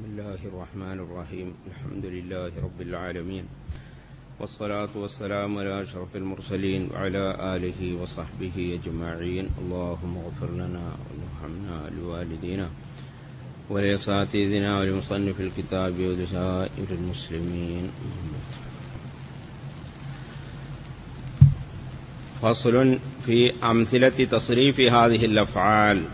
بسم الله الرحمن الرحيم. الحمد لله رب العالمين، والصلاة والسلام على أشرف المرسلين وعلى آله وصحبه أجمعين. اللهم اغفر لنا وارحمنا لوالدينا ولأساتذتنا ولمصنف الكتاب ولسائر المسلمين. فصل في أمثلة تصريف هذه الأفعال.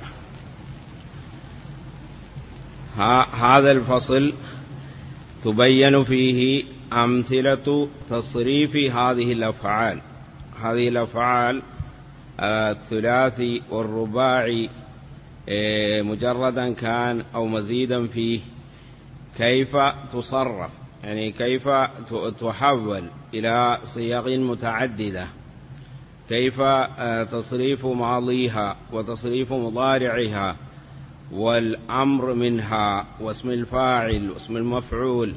هذا الفصل تبين فيه أمثلة تصريف هذه الأفعال. هذه الأفعال الثلاثي والرباعي مجردا كان أو مزيدا فيه، كيف تصرف، يعني كيف تحول إلى صيغ متعددة، كيف تصريف ماضيها وتصريف مضارعها والأمر منها واسم الفاعل واسم المفعول.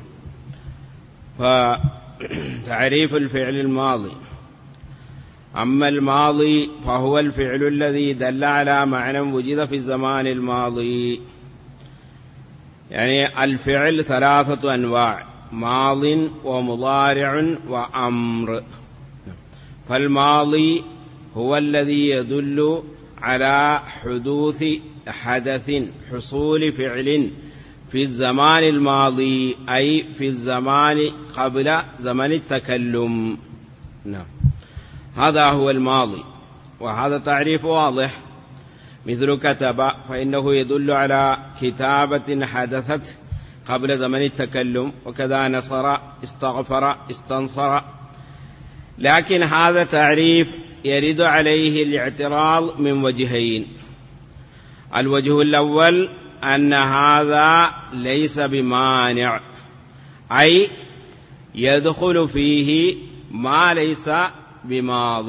فتعريف الفعل الماضي: أما الماضي فهو الفعل الذي دل على معنى وجد في الزمان الماضي. يعني الفعل ثلاثة أنواع: ماض ومضارع وأمر. فالماضي هو الذي يدل على حدوث حدث، حصول فعل في الزمان الماضي، أي في الزمان قبل زمن التكلم. نعم، هذا هو الماضي، وهذا تعريف واضح. مثل كتب، فإنه يدل على كتابة حدثت قبل زمن التكلم، وكذا نصر، استغفر، استنصر. لكن هذا تعريف يرد عليه الاعتراض من وجهين. الوجه الأول أن هذا ليس بمانع، أي يدخل فيه ما ليس بماض.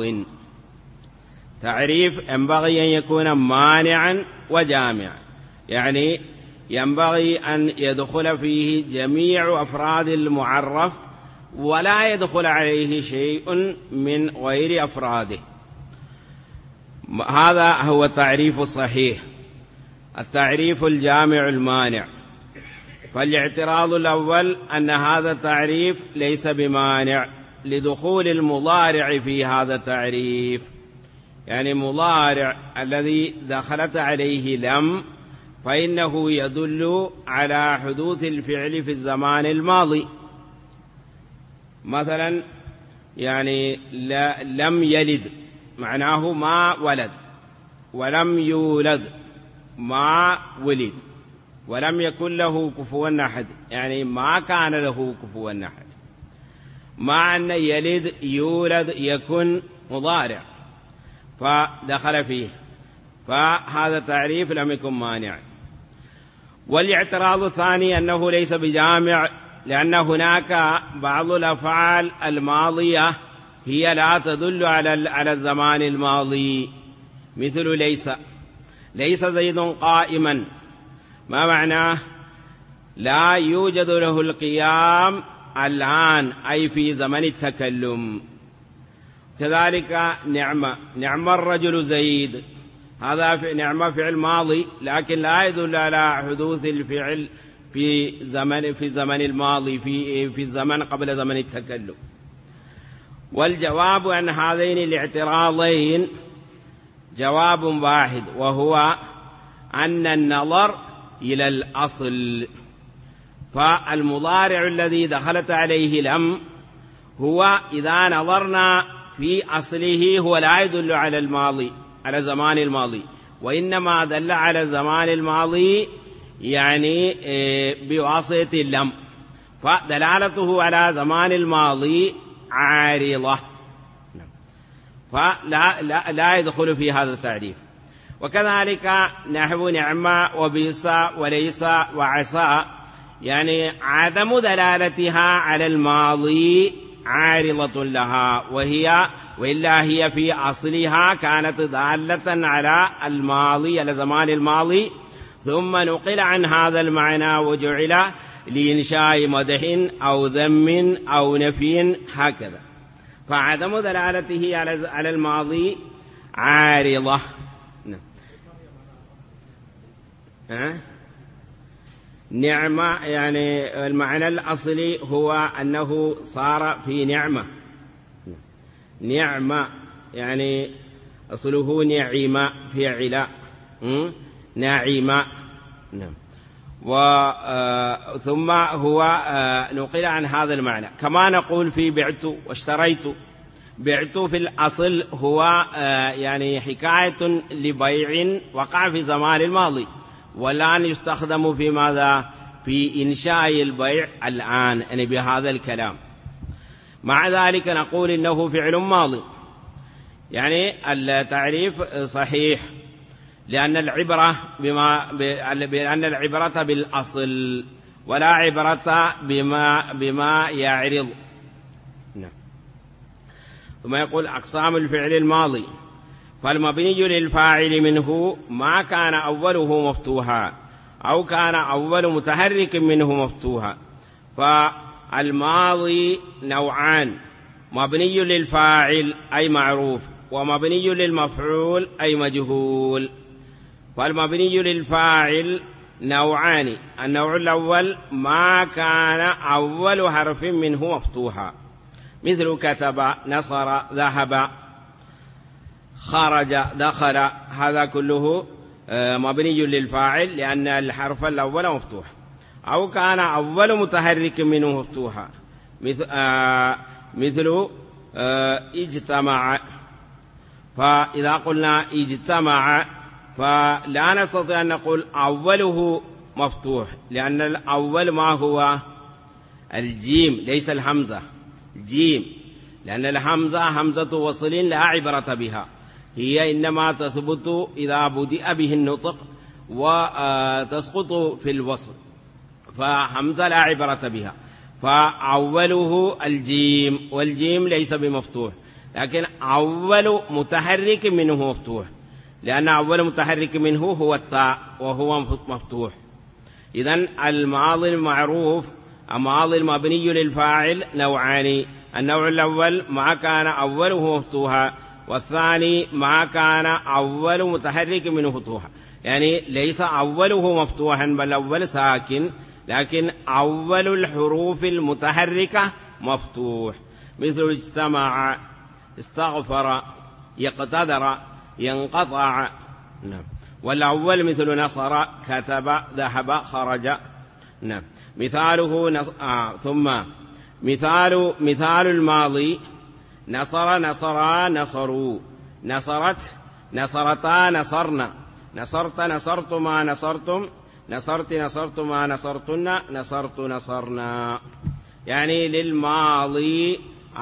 تعريف ينبغي أن يكون مانعا وجامعا، يعني ينبغي أن يدخل فيه جميع أفراد المعرف ولا يدخل عليه شيء من غير أفراده. هذا هو التعريف الصحيح، التعريف الجامع المانع. فالاعتراض الأول أن هذا التعريف ليس بمانع لدخول المضارع في هذا التعريف، يعني مضارع الذي دخلت عليه لم فإنه يدل على حدوث الفعل في الزمان الماضي. مثلا يعني لم يلد معناه ما ولد، ولم يولد ما ولد، ولم يكن له كفوا أحد، يعني ما كان له كفوا أحد. مع أن يلد يولد يكن مضارع فدخل فيه، فهذا تعريف لم يكن مانع. والاعتراض الثاني أنه ليس بجامع، لأن هناك بعض الأفعال الماضية هي لا تدل على الزمان الماضي، مثل ليس زيد قائما. ما معناه؟ لا يوجد له القيام الآن، أي في زمن التكلم. كذلك نعم الرجل زيد، هذا نعم فعل ماضي لكن لا يدل على حدوث الفعل في زمن الماضي، في الزمن قبل زمن التكلم. والجواب عن هذين الاعتراضين جواب واحد، وهو أن النظر إلى الأصل. فالمضارع الذي دخلت عليه لم هو إذا نظرنا في أصله هو لا يدل على الماضي، على زمان الماضي، وإنما دل على الزمان الماضي يعني بواسطة اللم، فدلالته على زمان الماضي عارضة، فلا يدخل في هذا التعريف. وكذلك نحو نعمة وبئس وليس وعسى، يعني عدم دلالتها على الماضي عارضة لها، وإلا هي في أصلها كانت دالة على الماضي، على زمان الماضي، ثم نقل عن هذا المعنى وجعل لإنشاء مدح أو ذم أو نفي هكذا. فعدم دلالته على الماضي عارضة. نعمة يعني المعنى الأصلي هو أنه صار في نعمة. نعمة يعني أصله نعيمة في علاء نعيمة. نعم. ثم هو نقل عن هذا المعنى. كما نقول في بعت واشتريت. بعت في الأصل هو يعني حكاية لبيع وقع في زمان الماضي، والآن يستخدم في ماذا؟ في إنشاء البيع الآن، يعني بهذا الكلام. مع ذلك نقول إنه فعل ماضي، يعني التعريف صحيح، لأن العبرة بالأصل ولا عبرة بما يعرض. ثم يقول أقسام الفعل الماضي. فالمبني للفاعل منه ما كان أوله مفتوحا أو كان أول متحرك منه مفتوحا. فالماضي نوعان: مبني للفاعل أي معروف، ومبني للمفعول أي مجهول. فالمبني للفاعل نوعان: النوع الأول ما كان أول حرف منه مفتوحا، مثل كتب، نصر، ذهب، خرج، دخل، هذا كله مبني للفاعل لأن الحرف الأول مفتوح. أو كان أول متحرك منه مفتوحا، مثل اجتمع. فإذا قلنا اجتمع فلا نستطيع أن نقول أوله مفتوح، لأن الأول ما هو؟ الجيم ليس الحمزة، جيم، لأن الحمزة همزة وصل لا عبرة بها، هي إنما تثبت إذا بدأ به النطق وتسقط في الوصل، فحمزة لا عبرة بها. فأوله الجيم، والجيم ليس بمفتوح، لكن أول متحرك منه مفتوح، لأن أول متحرك منه هو التاء وهو مفتوح. إذن الماضي المعروف الماضي المبني للفاعل نوعان: النوع الأول ما كان أوله مفتوحا، والثاني ما كان أول متحرك منه مفتوحا، يعني ليس أوله مفتوحا بل أول ساكن، لكن أول الحروف المتحركة مفتوح، مثل اجتمع، استغفر، يقتدر، ينقطع. نعم. والأول مثل نصر، كتب، ذهب، خرج. نعم. مثاله ثم مثال الماضي: نصر، نصرا، نصروا، نصرت، نصرتا، نصرنا، نصرت، نصرتما، نصرتم، نصرت، نصرتما، نصرتن، نصرت، نصرنا. يعني للماضي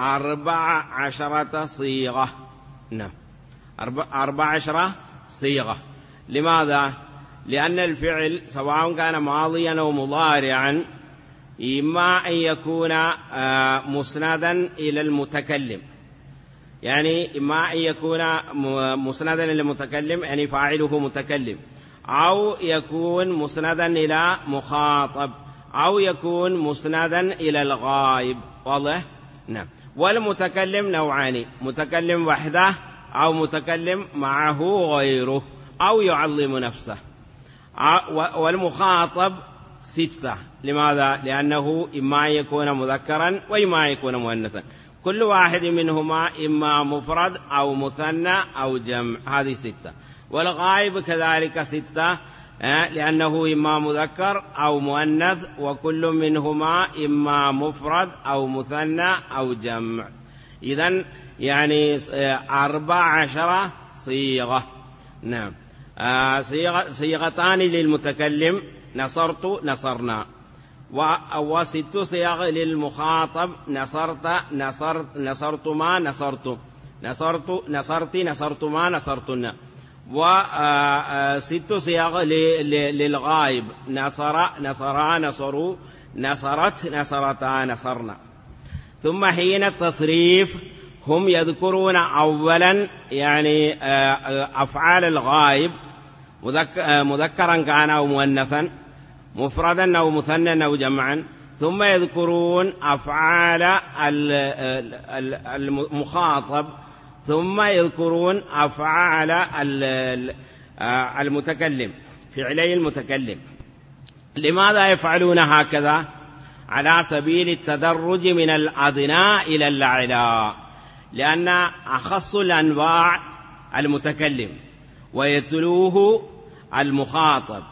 14 صيغة. نعم، 14 صيغة. لماذا؟ لأن الفعل سواء كان ماضيا أو مضارعا إما أن يكون مسندا إلى المتكلم، يعني إما أن يكون مسندا إلى المتكلم يعني فاعله متكلم، أو يكون مسندا إلى مخاطب، أو يكون مسندا إلى الغائب. واضح؟ نعم. والمتكلم نوعان: متكلم وحده أو متكلم معه غيره أو يعظم نفسه. والمخاطب 6. لماذا؟ لأنه إما أن يكون مذكرا وإما أن يكون مؤنثا، كل واحد منهما إما مفرد أو مثنى أو جمع، هذه 6. والغائب كذلك 6، لأنه إما مذكر أو مؤنث، وكل منهما إما مفرد أو مثنى أو جمع. إذن يعني 14 صيغة. نعم. صيغتان للمتكلم: نصرت، نصرنا. و6 صيغ للمخاطب: نصرت، نصرتما، نصرت، نصرت، نصرتي، نصرتما، نصرتن. و6 صيغ للغائب: نصر، نصرا، نصروا، نصرت، نصرتا، نصرنا. ثم حين التصريف هم يذكرون أولا يعني أفعال الغائب، مذكرا كان أو مؤنثا، مفردا أو مثنى أو جمعا، ثم يذكرون أفعال المخاطب، ثم يذكرون أفعال المتكلم، فعلي المتكلم. لماذا يفعلون هكذا؟ على سبيل التدرج من الأدنى إلى الأعلى، لأن أخص الأنواع المتكلم ويتلوه المخاطب،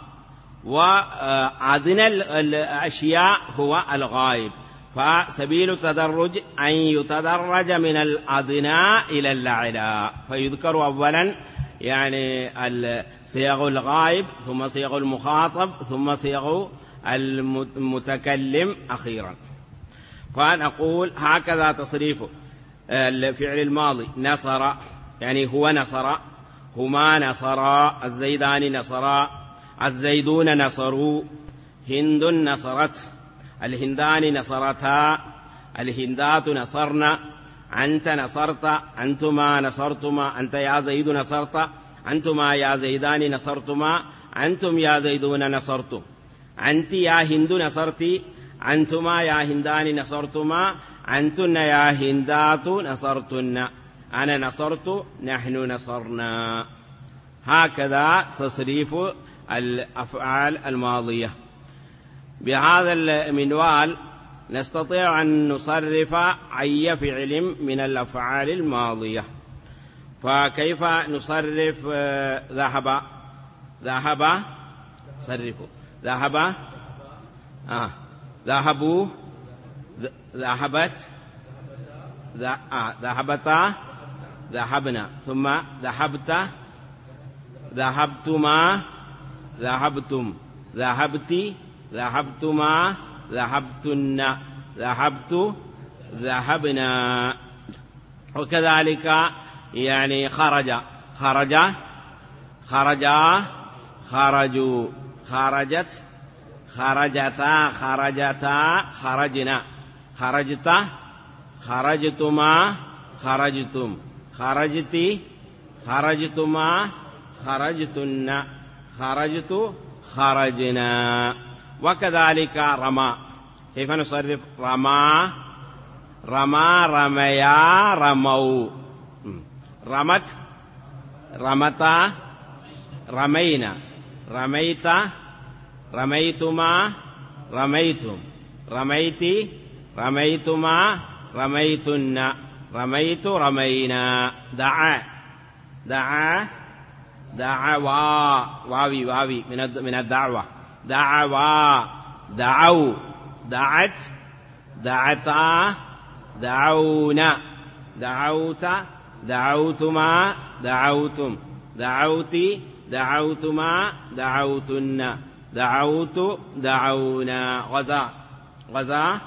وأدنى الأشياء هو الغائب، فسبيل التدرج أن يتدرج من الأدنى إلى الأعلى، فيذكر أولا يعني صيغ الغائب، ثم صيغ المخاطب، ثم صيغ المتكلم أخيرا. فنقول هكذا تصريف الفعل الماضي. نصر يعني هو نصر، هما نصرا، الزيدان نصرا، الزيدون نصروا، هند نصرت، الهندان نصرتا، الهندات نصرنا، أنت نصرت، أنتما نصرتما، أنت يا زيد نصرت، أنتما يا زيدان نصرتما، أنتم يا زيدون نصرتم، أنت يا هند نصرتي، أنتما يا هندان نصرتما، أنتن يا هندات نصرتن، أنا نصرت، نحن نصرنا. هكذا تصريف الأفعال الماضية. بهذا المنوال نستطيع أن نصرف أي فعل من الأفعال الماضية. فكيف نصرف ذهب؟ ذهب صرفوا ذهب، ذهبوا، ذهبت، ذهبتا، ذهبنا، ثم ذهبت، ذهبتما، ذهبتم، ذهبت، ذهبتما، ذهبتن، ذهبت، ذهبنا. وكذلك يعني خرج، خرج، خرجا، خرجوا، خرجت، خرجتا، خرجتا، خرجنا، خرجت، خرجتما، خرجتم، خرجت، خرجتما، خرجتن، خرجت، خرجنا. وكذلك رمى. كيف نصرف رمى؟ رمى، رميا، رموا، رمت، رمتا، رمينا، رميت، رميتما، رميتم، رميت، رميتما، رميتن، رميت، رمينا. دعا، دعا، دعوا، واوي واوي من الدعوة. دعوا، دعوا، دعت، دعتا، دعونا، دعوت، دعوتما، دعوتم، دعوتي، دعوتما، دعوتن، دعوت، دعونا. غزا، غزا،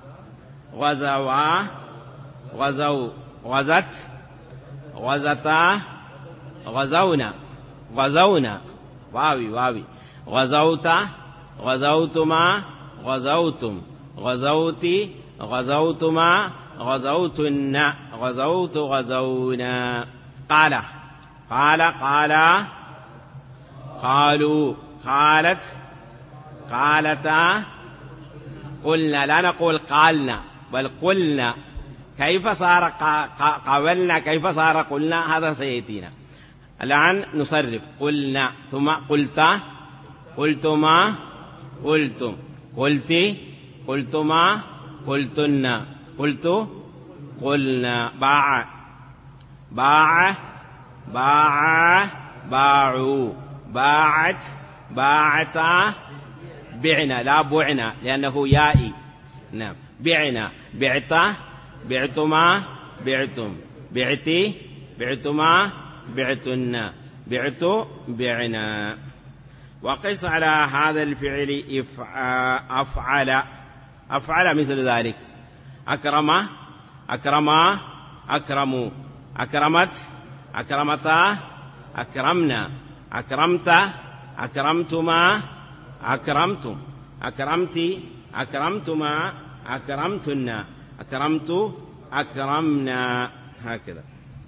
غزوا، غزوا، غزت، غزتا، غزونا، غزونا، واوي واوي. غزوت، غزوتما، غزوتم، غزوتي، غزوتما، غزوتن، غزوت، غزونا. قال، قال، قال، قالوا، قالت، قالتا، قلنا. لا نقول قالنا بل قلنا. كيف صار قولنا؟ كيف صار قلنا؟ هذا سيأتينا. الآن نصرف. قلنا، ثم قلت، قلتما، قلتم، قلت، قلتما، قلتن، قلت، قلنا. باع، باع، باع، باعوا، باعت، باعتا، بعنا، لا بعنا لأنه يائي. نعم. بعنا، بعت، بعتما، بعتم، بعتي، بعتما، بعتن، بعت، بعنا. وقس على هذا الفعل أفعل، أفعل مثل ذلك. أكرم، أكرما، أكرموا، أكرمت، أكرمتا، أكرمنا، أكرمت، أكرمتما، أكرمتم، أكرمتي، أكرمتما، أكرمتن، أكرمت، أكرمنا. هكذا.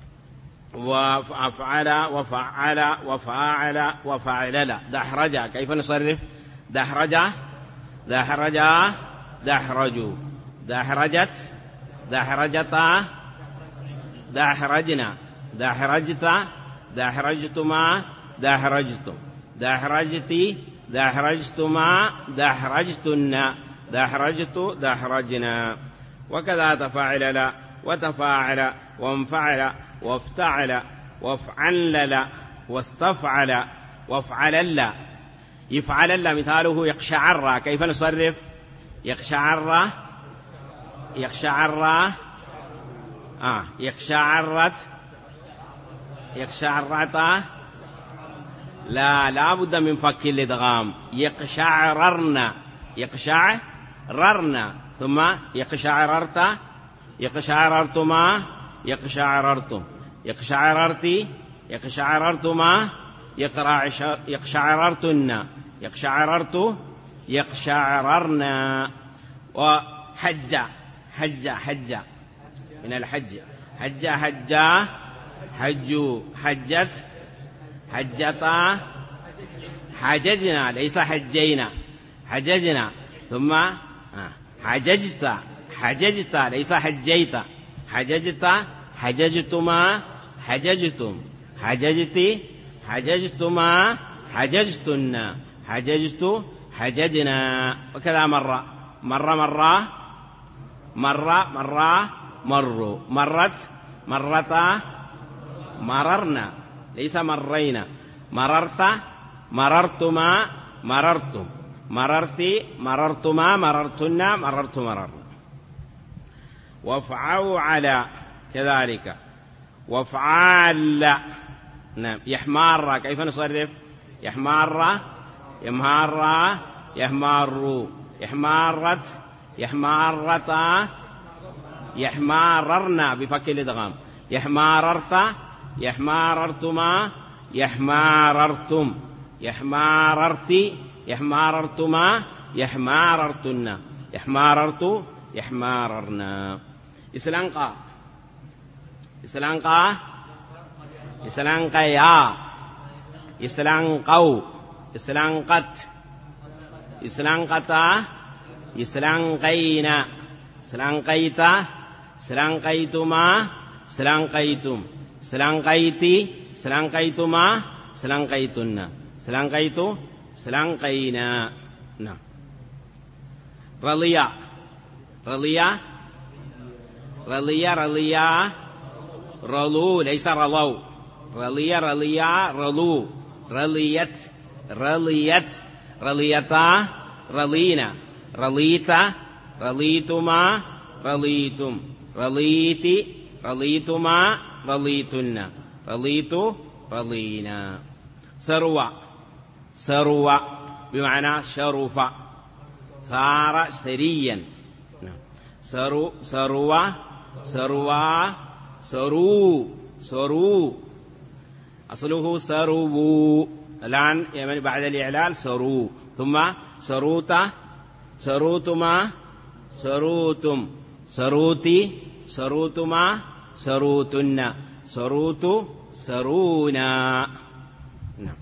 وأفعل، وفعل، وفاعل، وفعلل. دحرج. كيف نصرف؟ دحرج، دحرجا، دحرجوا، دحرجت، دحرجتا، دحرجنا، دحرجت، دحرجتما، دحرجتم، دحرجتي، دحرجتما دحرجتن دحرجت دحرجنا. وكذا تفاعل وتفاعل وانفعل وافتعل وافعلل واستفعل وافعلل. يفعلل مثاله يقشعر. كيف نصرف؟ يقشعر يقشعرت يقشعرت. لا بد من فك الادغام. يقشعررن يقشعررن ثم يقشعررت يقشعررتما يقشعررتم يقشعررتي يقشعررتما يقشعررتن يقشعررت يقشعررنا. وحج حج من الحج حج حجوا حجت حجتا حججنا ليس حجينا حججنا. ثم حججت ليس حجيت حججت حججتما حججتم حججتي حججتما حججتن حججت حججنا. وكذا مرة مروا مرت مرتا مررنا ليس مرينا مررت مررتما مررتم مررتي مررتما مررتن مررت مررنا. وافعل كذلك وافعل. نعم. يحمار. كيف نصرف؟ يحمار يمهار يحمار يحمارت يحمارتا يحماررنا بفك الادغام. يحماررت يحماررتما يحماررتم يحماررتي يحماررتما يحماررتن يحماررت يحماررنا. إسلانقا إسلانقيا إسلانقوا إسلانقت إسلانقتا إسلانقينا إسلانقيتا إسلانقيتما إسلانقيتم إسلانقيتي إسلانقيتما إسلانقيتن إسلانقيت إسلانقينا. نعم. رضيا رضوا ليس رضوا. رضيا رضوا رضيت رضيتا رضينا رضيتا رضيتما رضيتم رضيتي رضيتما رضيتن رضيت رضينا. سروا بمعنى شرف صار سريا. سروا أصله سروا. الآن يعني بعد الإعلال سروا. ثم سروتما سروتم سروتي سروتما سروتن سروت سرونا. نعم.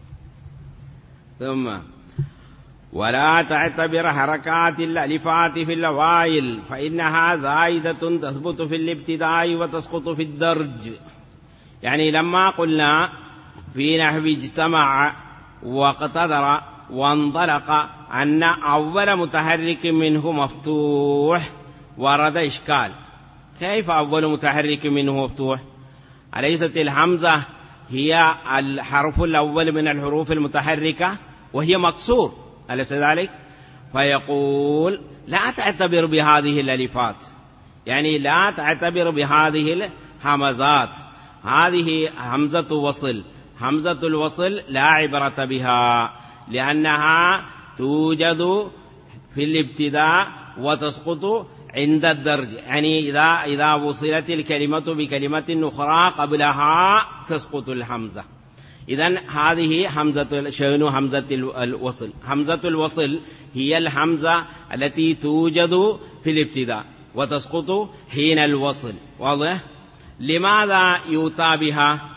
ثم ولا تعتبر حركات الألفات في الأوائل فإنها زائدة تثبت في الابتداء وتسقط في الدرج. يعني لما قلنا في نحو اجتمع واقتدر وانطلق أن أول متحرك منه مفتوح ورد إشكال. كيف أول متحرك منه مفتوح؟ أليست الهمزة هي الحرف الأول من الحروف المتحركة وهي مكسور؟ أليس ذلك؟ فيقول لا تعتبر بهذه الألفات، يعني لا تعتبر بهذه الهمزات. هذه همزة وصل، همزة الوصل لا عبرة بها لأنها توجد في الابتداء وتسقط عند الدرج. يعني إذا وصلت الكلمة بكلمة أخرى قبلها تسقط الهمزة. إذن هذه همزة شأن همزة الوصل. همزة الوصل هي الهمزة التي توجد في الابتداء وتسقط حين الوصل. واضح؟ لماذا يؤتى بها؟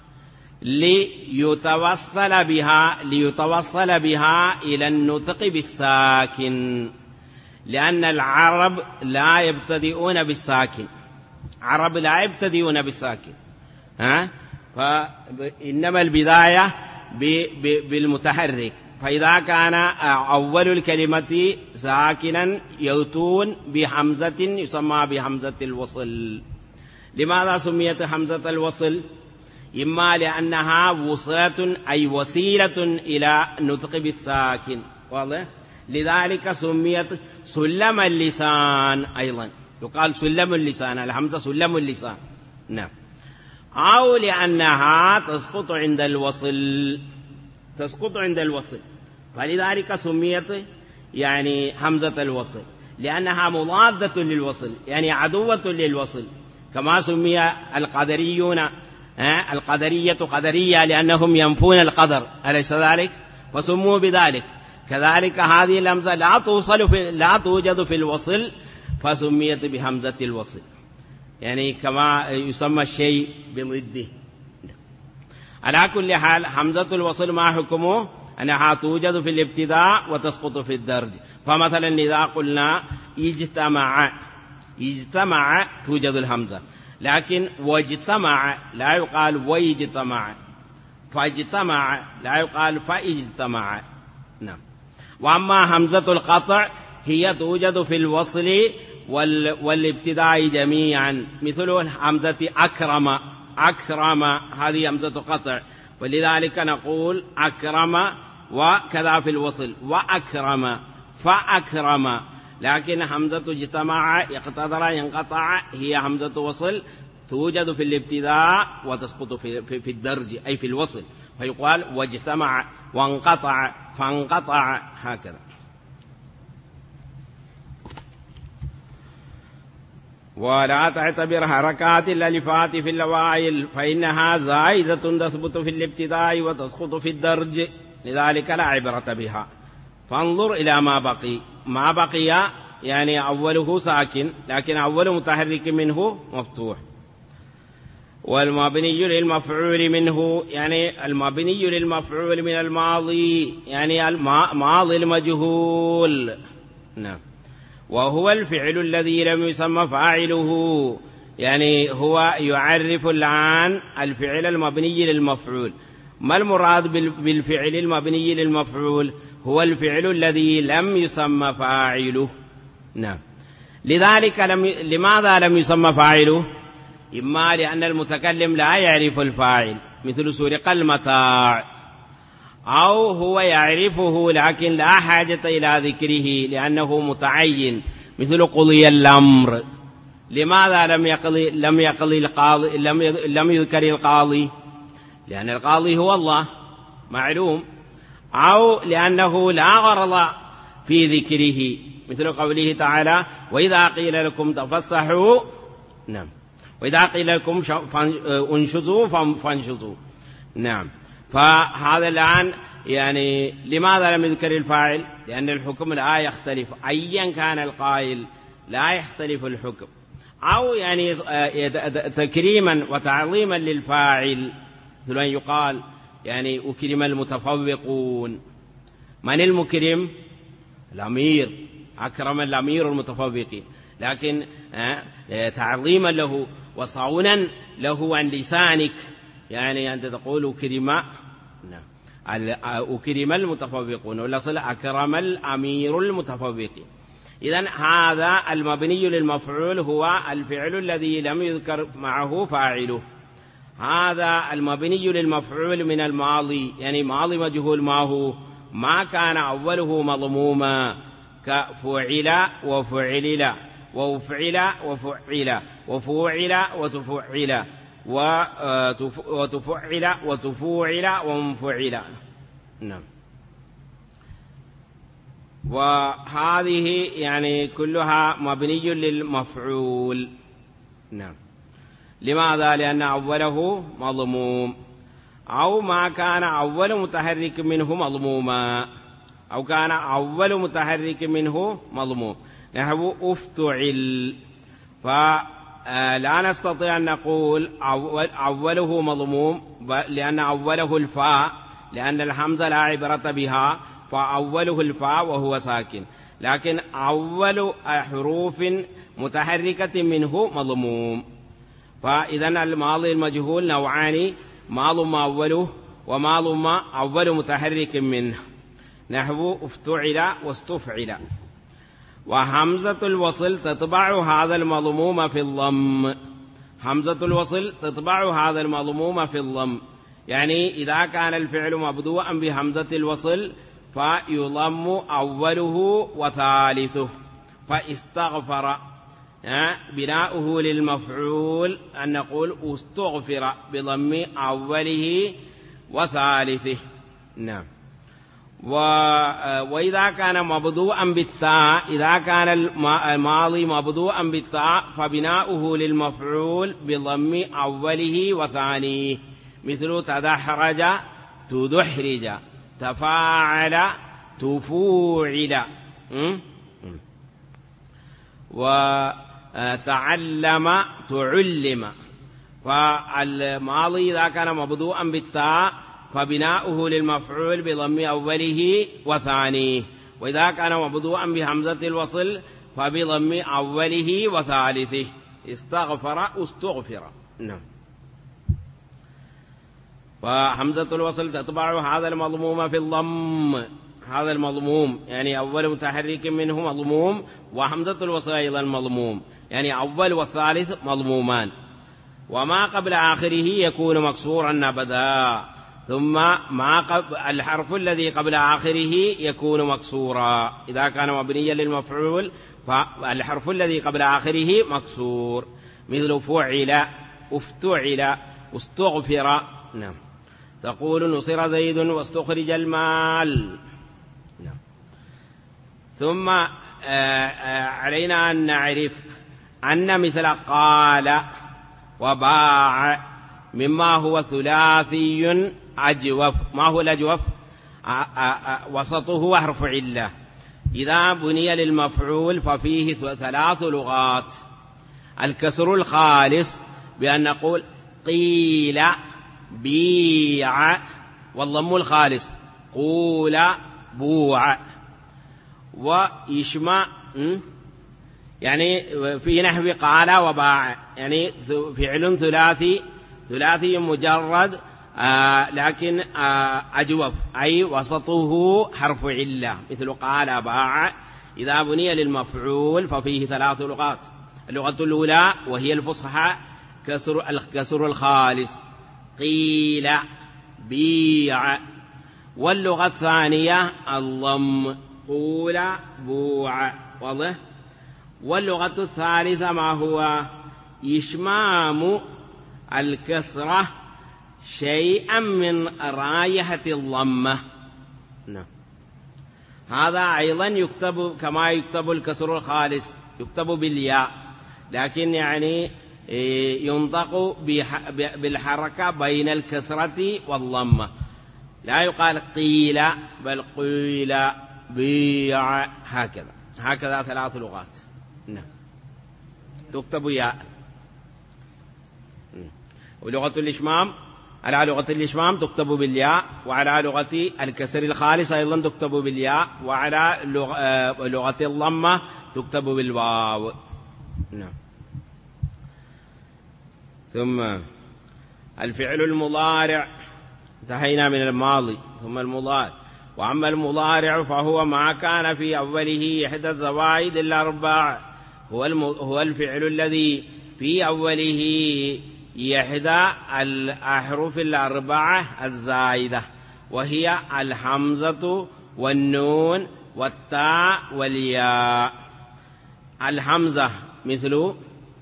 ليتوصل بها إلى النطق بالساكن، لأن العرب لا يبتدئون بالساكن. عرب لا يبتدئون بالساكن، فإنما البداية بالمتحرك. فإذا كان أول الكلمة ساكنا يؤتون بحمزة يسمى بحمزة الوصل. لماذا سميت حمزة الوصل؟ إما لأنها وصلة أي وسيلة إلى نطق بالساكن، واضح؟ لذلك سميت سلم اللسان، أيضا يقال سلم اللسان، الحمزة سلم اللسان، نعم. أو لأنها تسقط عند الوصل، تسقط عند الوصل، فلذلك سميت يعني حمزة الوصل، لأنها مضادة للوصل، يعني عدوة للوصل، كما سمي القدريون القدرية قدرية لأنهم ينفون القدر، أليس ذلك؟ فسموا بذلك. كذلك هذه الهمزة لا توجد في الوصل، فسميت بهمزة الوصل، يعني كما يسمى الشيء بضده. على كل حال همزة الوصل ما حكمه؟ أنها توجد في الابتداء وتسقط في الدرج. فمثلا إذا قلنا اجتمع توجد الهمزة، لكن واجتمع لا يقال ويجتمع، فاجتمع لا يقال فاجتمع، نعم. وأما همزة القطع هي توجد في الوصل والابتداء جميعا، مثل همزة أكرم هذه همزة قطع، ولذلك نقول أكرم، وكذا في الوصل وأكرم فأكرم. لكن همزة اجتمع يقتضر ينقطع هي همزة وصل، توجد في الابتداء وتسقط في الدرج أي في الوصل، فيقال واجتمع وانقطع فانقطع، هكذا. ولا تعتبر حركات الألفات في الأوائل، فإنها زائدة تثبت في الابتداء وتسقط في الدرج، لذلك لا عبرة بها. فانظر إلى ما بقي يعني أوله ساكن لكن أول متحرك منه مفتوح. والمبني للمفعول منه، يعني المبني للمفعول من الماضي، يعني الماضي المجهول، نعم. وهو الفعل الذي لم يسمى فاعله، يعني هو يعرف الآن الفعل المبني للمفعول. ما المراد بالفعل المبني للمفعول؟ هو الفعل الذي لم يسمى فاعله، نعم. لذلك لماذا لم يسمى فاعله؟ إما لأن المتكلم لا يعرف الفاعل، مثل سرق المتاع، أو هو يعرفه لكن لا حاجة إلى ذكره لأنه متعين، مثل قضي الأمر. لماذا لم يذكر القاضي؟ لأن القاضي هو الله معلوم، أو لأنه لا غرض في ذكره، مثل قوله تعالى وإذا قيل لكم تفسحوا، نعم، وإذا قيل لكم انشزوا فانشزوا، نعم. فهذا الآن يعني لماذا لم يذكر الفاعل؟ لأن الحكم لا يختلف، أيا كان القائل لا يختلف الحكم. أو يعني تكريما وتعظيما للفاعل، مثل أن يقال يعني أكرم المتفوقون. من المكرم؟ الأمير، أكرم الأمير المتفوقين، لكن تعظيما له وصونا له عن لسانك، يعني أنت تقول أكرم، نعم، أكرم المتفوقون، والأصل أكرم الأمير المتفوقين. إذن هذا المبني للمفعول هو الفعل الذي لم يذكر معه فاعله. هذا المبني للمفعول من الماضي، يعني ماضي مجهول، ما هو ما كان أوله مضموما، كفعل وفعلل وفعل وفعل وفعل وتفعل وتفعل وتفوعل وانفعل، نعم. وهذه يعني كلها مبني للمفعول، نعم. لماذا؟ لأن أوله مضموم، أو ما كان أول متحرك منه مضموما، أو كان أول متحرك منه مضموم، نحو افتعل. فلا نستطيع أن نقول أوله مضموم، لأن أوله الفاء، لأن الحمزة لا عبرة بها، فأوله الفاء وهو ساكن، لكن أول حروف متحركة منه مضموم. فإذن الماضي المجهول نوعان: ماض ما أوله وماض ما أول متحرك منه. نحو افتعل واستفعل. وهمزة الوصل تتبع هذا المضموم في الضم. همزة الوصل تتبع هذا المضموم في الضم، يعني إذا كان الفعل مبدوءا بهمزة الوصل فيضم أوله وثالثه. فاستغفر بناؤه للمفعول أن نقول استغفر بضم أوله وثالثه. نعم. وإذا كان مبدوءا بالتاء، إذا كان الماضي مبدوءا بالتاء فبناؤه للمفعول بضم أوله وثانيه، مثل تدحرج تدحرج، تفاعل تفوعل، وتعلم تعلم. فالماضي إذا كان مبدوءا بالتاء فبناؤه للمفعول بضم أوله وثانيه، وإذا كان مبدوءا بهمزة الوصل فبضم أوله وثالثه. استغفر استغفر. نعم. فهمزة الوصل تتبع هذا المضموم في الضم. هذا المضموم يعني أول متحرك منه مضموم، وهمزة الوصل أيضا مضموم، يعني أول والثالث مضمومان. وما قبل آخره يكون مكسورا أبدا، ثم الحرف الذي قبل آخره يكون مكسورا. إذا كان مبنيا للمفعول فالحرف الذي قبل آخره مكسور، مثل فعل افتعل استغفر. نعم. تقول نصر زيد واستخرج المال. نعم. ثم علينا أن نعرف أن مثل قال وباع مما هو ثلاثي أجوف. ما هو الأجوف؟ وسطه حرف علة. إذا بني للمفعول ففيه ثلاث لغات: الكسر الخالص بأن نقول قيل بيع، والضم الخالص قول بوع. ويشمع يعني في نحو قال وباع، يعني فعل ثلاثي مجرد لكن أجوف، أي وسطه حرف علة، مثل قال باع. إذا بني للمفعول ففيه ثلاث لغات: اللغة الأولى وهي الفصحى كسر الخالص قيل بيع، واللغة الثانية الضم قول بوع، واضح؟ واللغة الثالثة ما هو؟ إشمام الكسرة شيئا من رايحة الضمة. نعم. هذا أيضا يكتب كما يكتب الكسر الخالص، يكتب بالياء، لكن يعني ينطق بالحركة بين الكسرة والضمة، لا يقال قيل بل قيل بيع، هكذا ثلاث لغات. نعم. تكتب ياء. ولغة الإشمام، على لغة الإشمام تكتب بالياء، وعلى لغة الكسر الخالص أيضا تكتب بالياء، وعلى لغة الضمة تكتب بالواو. نعم. ثم الفعل المضارع، انتهينا من الماضي، ثم المضارع. وأما المضارع فهو ما كان في أوله إحدى الزوائد الأربع، هو الفعل الذي في أوله إحدى الأحرف الأربعة الزائدة، وهي الحمزة والنون والتاء والياء. الحمزة مثل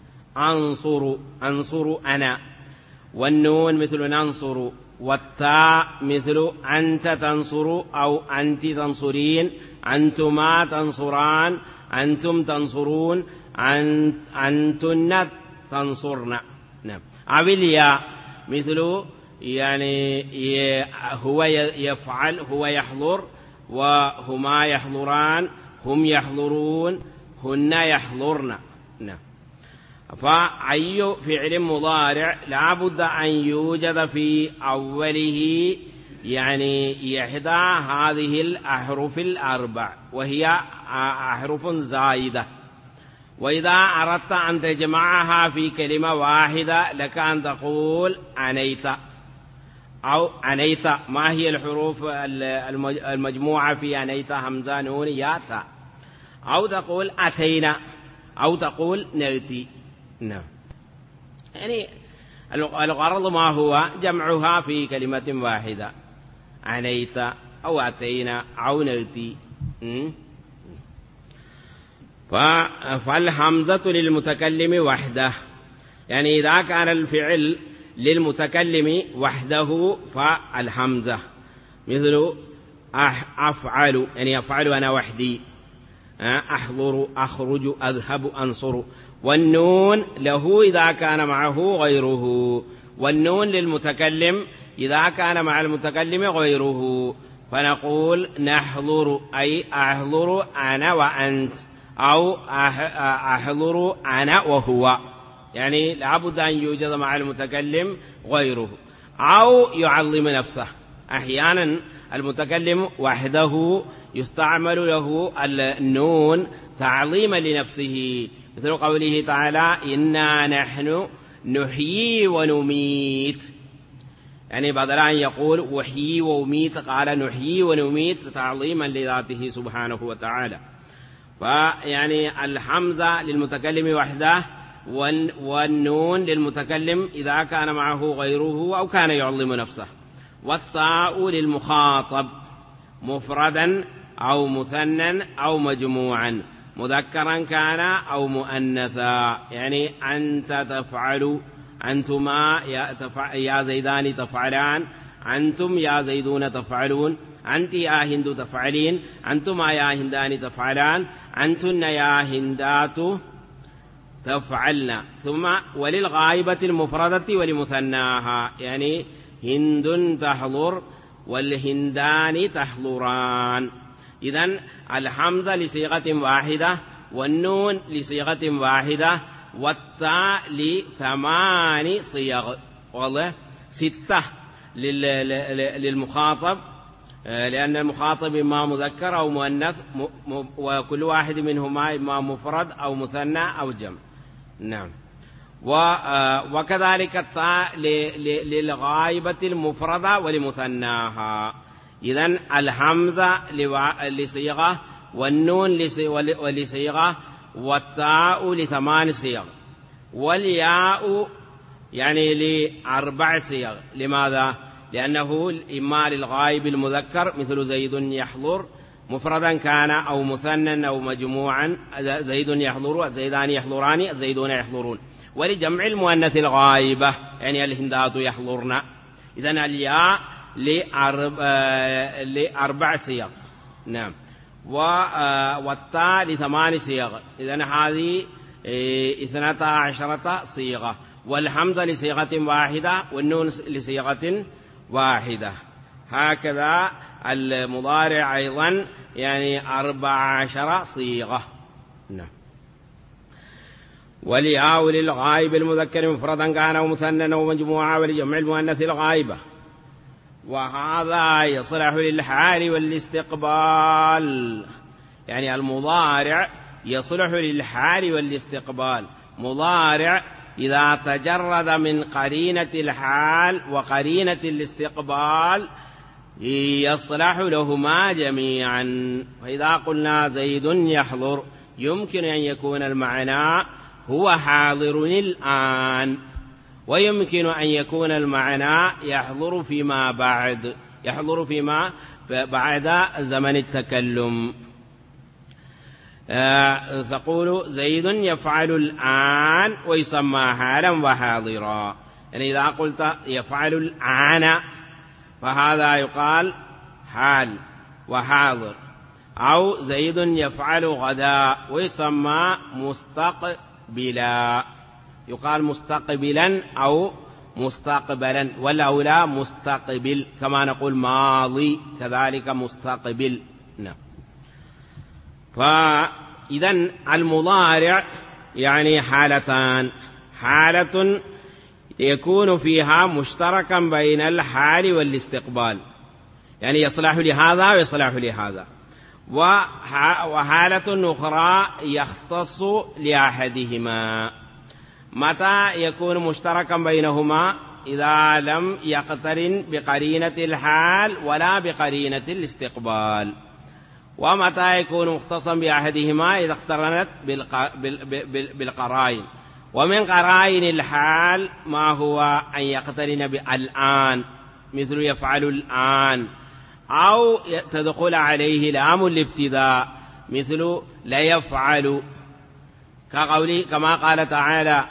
أنصر أنا، والنون مثل ننصر، والتاء مثل أنت تنصر أو أنت تنصرين، أنتما تنصران، أنتم تنصرون، أنتن تنصرن. نعم. الياء مثل يعني هو يفعل، هو يحضر، وهما يحضران، هم يحضرون، هن يحضرن. نعم. فأي فعل مضارع لا بد أن يوجد في أوله يعني إحدى هذه الأحرف الأربع، وهي أحرف زائدة. وإذا أردت أن تجمعها في كلمة واحدة لك أن تقول أنيت، أو أنيت. ما هي الحروف المجموعة في أنيت؟ همزة نون ياء تاء. أو تقول أتينا، أو تقول نأتي. نعم، يعني الغرض ما هو جمعها في كلمة واحدة، أنيت أو أتينا أو نأتي. فالهمزة للمتكلم وحده، يعني إذا كان الفعل للمتكلم وحده فالهمزة، مثل أفعل، يعني أفعل أنا وحدي، أحضر، أخرج، أذهب، أنصر. والنون له إذا كان معه غيره، والنون للمتكلم إذا كان مع المتكلم غيره، فنقول نحضر، أي أحضر أنا وأنت، أو أحضر أنا وهو، يعني لابد أن يوجد مع المتكلم غيره. أو يعظم نفسه، أحيانا المتكلم وحده يستعمل له النون تعظيما لنفسه، مثل قوله تعالى إنا نحن نحيي ونميت، يعني بدل أن يقول أحيي وأميت قال نحيي ونميت تعظيما لذاته سبحانه وتعالى. فيعني الحمزة للمتكلم وحده، والنون للمتكلم إذا كان معه غيره أو كان يعظم نفسه. والتاء للمخاطب مفردا أو مثنى أو مجموعا، مذكرا كان أو مؤنثا، يعني أنت تفعل، أنتما يا زيدان تفعلان، أنتم يا زيدون تفعلون، أنت يا هند تفعلين، أنتما يا هندان تفعلان، أنتن يا هندات تفعلن. ثم وللغائبة المفردة ولمثناها، يعني هند تحضر والهندان تحضران. إذن الحمزة لصيغة واحدة، والنون لصيغة واحدة، والتاء ل8 صيغ، والله 6 للمخاطب، لأن المخاطب إما مذكر أو مؤنث، وكل واحد منهما إما مفرد أو مثنى أو جمع. نعم. وكذلك التاء للغائبة المفردة ولمثناها. إذن الحمزة لصيغة، والنون لصيغة، والتاء ل8 صيغ، والياء يعني ل4 صيغ. لماذا؟ لأنه إما للغائب المذكر مثل زيد يحضر مفردا كان أو مثنى أو مجموعا، زيد يحضر، زيدان يحضران، زيدون يحضرون. ولجمع المؤنث الغائبة، يعني الهندات يحضرن. إذن الياء ل4 صيغ. نعم. والتاء ل8 صيغ. إذن هذه 12 صيغة. والحمزة لصيغة واحدة، والنون لصيغة واحدة. هكذا المضارع أيضا يعني 14 صيغة. نعم. والياء للغائب المذكر مفردا كان أو مثنى أو مجموعة، ولجمع المؤنث الغائبة. وهذا يصلح للحال والاستقبال، يعني المضارع يصلح للحال والاستقبال. مضارع إذا تجرد من قرينة الحال وقرينة الاستقبال يصلح لهما جميعا. فإذا قلنا زيد يحضر يمكن أن يكون المعنى هو حاضر الآن، ويمكن أن يكون المعنى يحضر فيما بعد، يحضر فيما بعد زمن التكلم. تقول زيد يفعل الآن ويسمى حالا وحاضرا، يعني إذا قلت يفعل الآن فهذا يقال حال وحاضر. أو زيد يفعل غدا ويسمى مستقبلا، يقال مستقبلا أو مستقبلا، والأولى مستقبل، كما نقول ماضي كذلك مستقبل. نعم. فإذن المضارع يعني حالتان، حالة يكون فيها مشتركا بين الحال والاستقبال، يعني يصلح لهذا ويصلح لهذا، وحالة أخرى يختص لأحدهما. متى يكون مشتركا بينهما؟ إذا لم يقترن بقرينة الحال ولا بقرينة الاستقبال. ومتى يكون مختصا بأحدهما؟ إذا اقترنت بالقرائن. ومن قرائن الحال ما هو أن يقترن بالآن، مثل يفعل الآن، أو تدخل عليه لام الابتداء، مثل لا يفعل، كقوله كما قال تعالى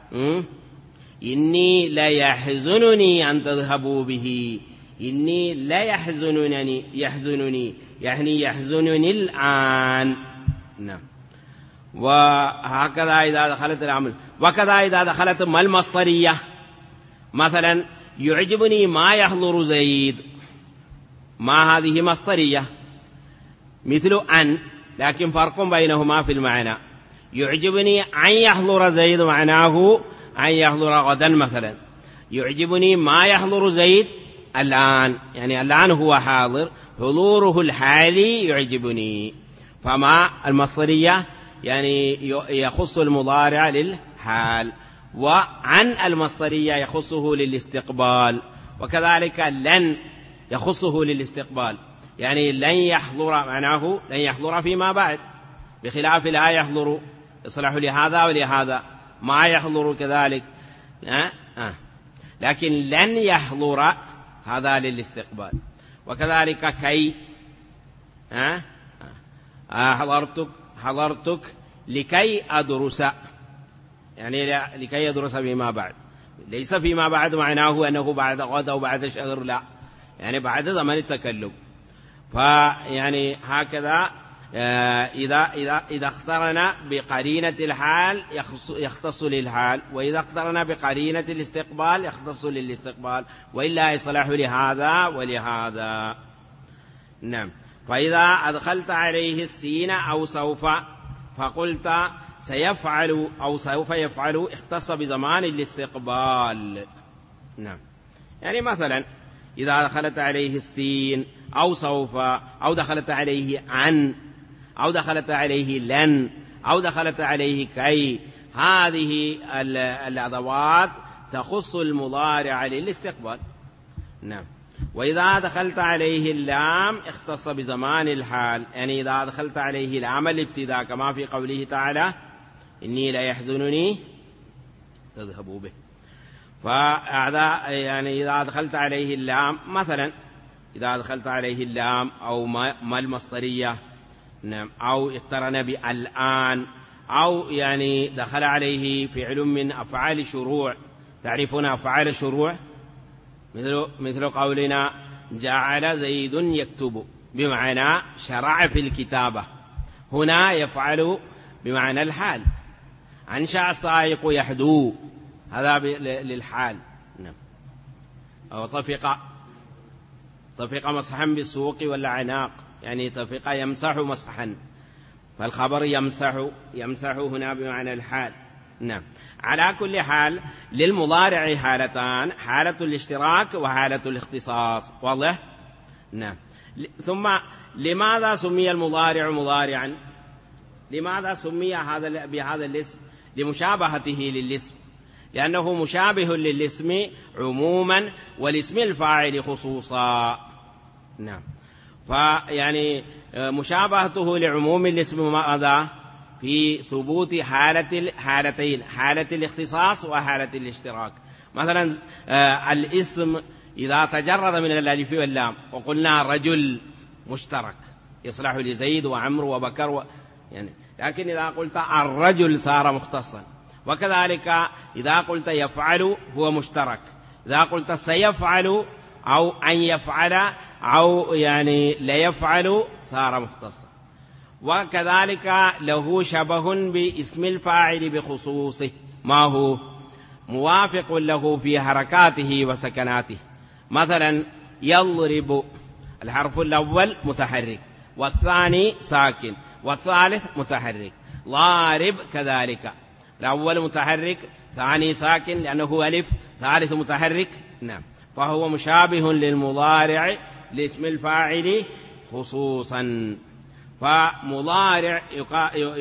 إني لا يحزنني أن تذهبوا به. إني لا يحزنني يعني يحزنني الآن. نعم. وهكذا إذا دخلت العمل. وكذا إذا دخلت ما المصدرية، مثلا يعجبني ما يحضر زيد، ما هذه مصدرية مثل أن، لكن فرق بينهما في المعنى. يعجبني أن يحضر زيد معناه أن يحضر غدا مثلا. يعجبني ما يحضر زيد الآن، يعني الآن هو حاضر، حضوره الحالي يعجبني. فما المصدرية يعني يخص المضارع للحال، وعن المصدرية يخصه للاستقبال. وكذلك لن يخصه للاستقبال، يعني لن يحضر معناه لن يحضر فيما بعد، بخلاف لا يحضر يصلح لهذا ولهذا، ما يحضر كذلك. لكن لن يحضر هذا للاستقبال. وكذلك كي حضرتك لكي أدرس، يعني لكي يدرس فيما بعد، ليس فيما بعد معناه أنه بعد غد أو بعد شهر، لا، يعني بعد زمن التكلم. فيعني هكذا إذا اقترن بقرينة الحال يختص للحال، وإذا اقترن بقرينة الاستقبال يختص للاستقبال، وإلا يصلح لهذا ولهذا. نعم. فإذا أدخلت عليه السين أو سوف فقلت سيفعل أو سوف يفعل، اختص بزمان الاستقبال. نعم. يعني مثلا إذا دخلت عليه السين أو سوف، أو دخلت عليه عن، أو دخلت عليه لن، أو دخلت عليه كي، هذه الأدوات تخص المضارع للاستقبال. نعم. وإذا دخلت عليه اللام اختص بزمان الحال، يعني إذا دخلت عليه لام الابتداء كما في قوله تعالى إني لا يحزنني تذهبوا به. فهذا يعني إذا دخلت عليه اللام، مثلا إذا دخلت عليه اللام أو ما المصدرية، نعم، أو اقترن بالآن، أو يعني دخل عليه فعل من أفعال الشروع. تعرفون أفعال الشروع؟ مثل قولنا جعل زيد يكتب، بمعنى شرع في الكتابة. هنا يفعل بمعنى الحال. أنشأ السائق يحدو، هذا للحال. نعم. أو طفق مسحا بالسوق والعناق، يعني طفق يمسح مسحا، فالخبر يمسح هنا بمعنى الحال. نعم. على كل حال للمضارع حالتان، حالة الاشتراك وحالة الاختصاص، واضح؟ نعم. ثم لماذا سمي المضارع مضارعا؟ لماذا سمي بهذا الاسم؟ لمشابهته للاسم، لأنه مشابه للاسم عموما والاسم الفاعل خصوصا. نعم. فيعني مشابهته لعموم الاسم ماذا؟ في ثبوت حالتين، حالة الاختصاص وحالة الاشتراك. مثلا الاسم إذا تجرد من الألف واللام وقلنا رجل مشترك يصلح لزيد وعمر وبكر يعني، لكن إذا قلت الرجل صار مختصا. وكذلك إذا قلت يفعل هو مشترك، إذا قلت سيفعل أو أن يفعل أو يعني لا يفعل صار مختصا. وكذلك له شبه باسم الفاعل بخصوصه، ما هو موافق له في حركاته وسكناته. مثلا يضرب، الحرف الأول متحرك والثاني ساكن والثالث متحرك. ضارب كذلك، الأول متحرك، ثاني ساكن لأنه ألف، ثالث متحرك. نعم. فهو مشابه للمضارع لاسم الفاعل خصوصا. فمضارع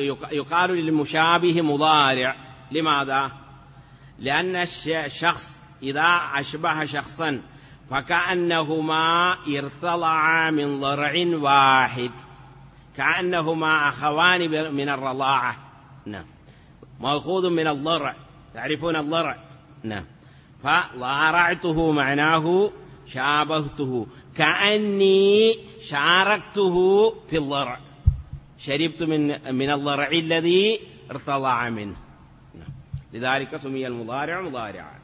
يقال للمشابه مضارع. لماذا؟ لأن الشخص إذا أشبه شخصا فكأنهما ارتضعا من ضرع واحد، كأنهما أخوان من الرضاعة. نعم، مأخوذ من الضرع، تعرفون الضرع. نعم، فضارعته معناه شابهته، كأني شاركته في الضرع، شربت من الضرع الذي ارتضع منه. نعم. لذلك سمي المضارع مضارعا.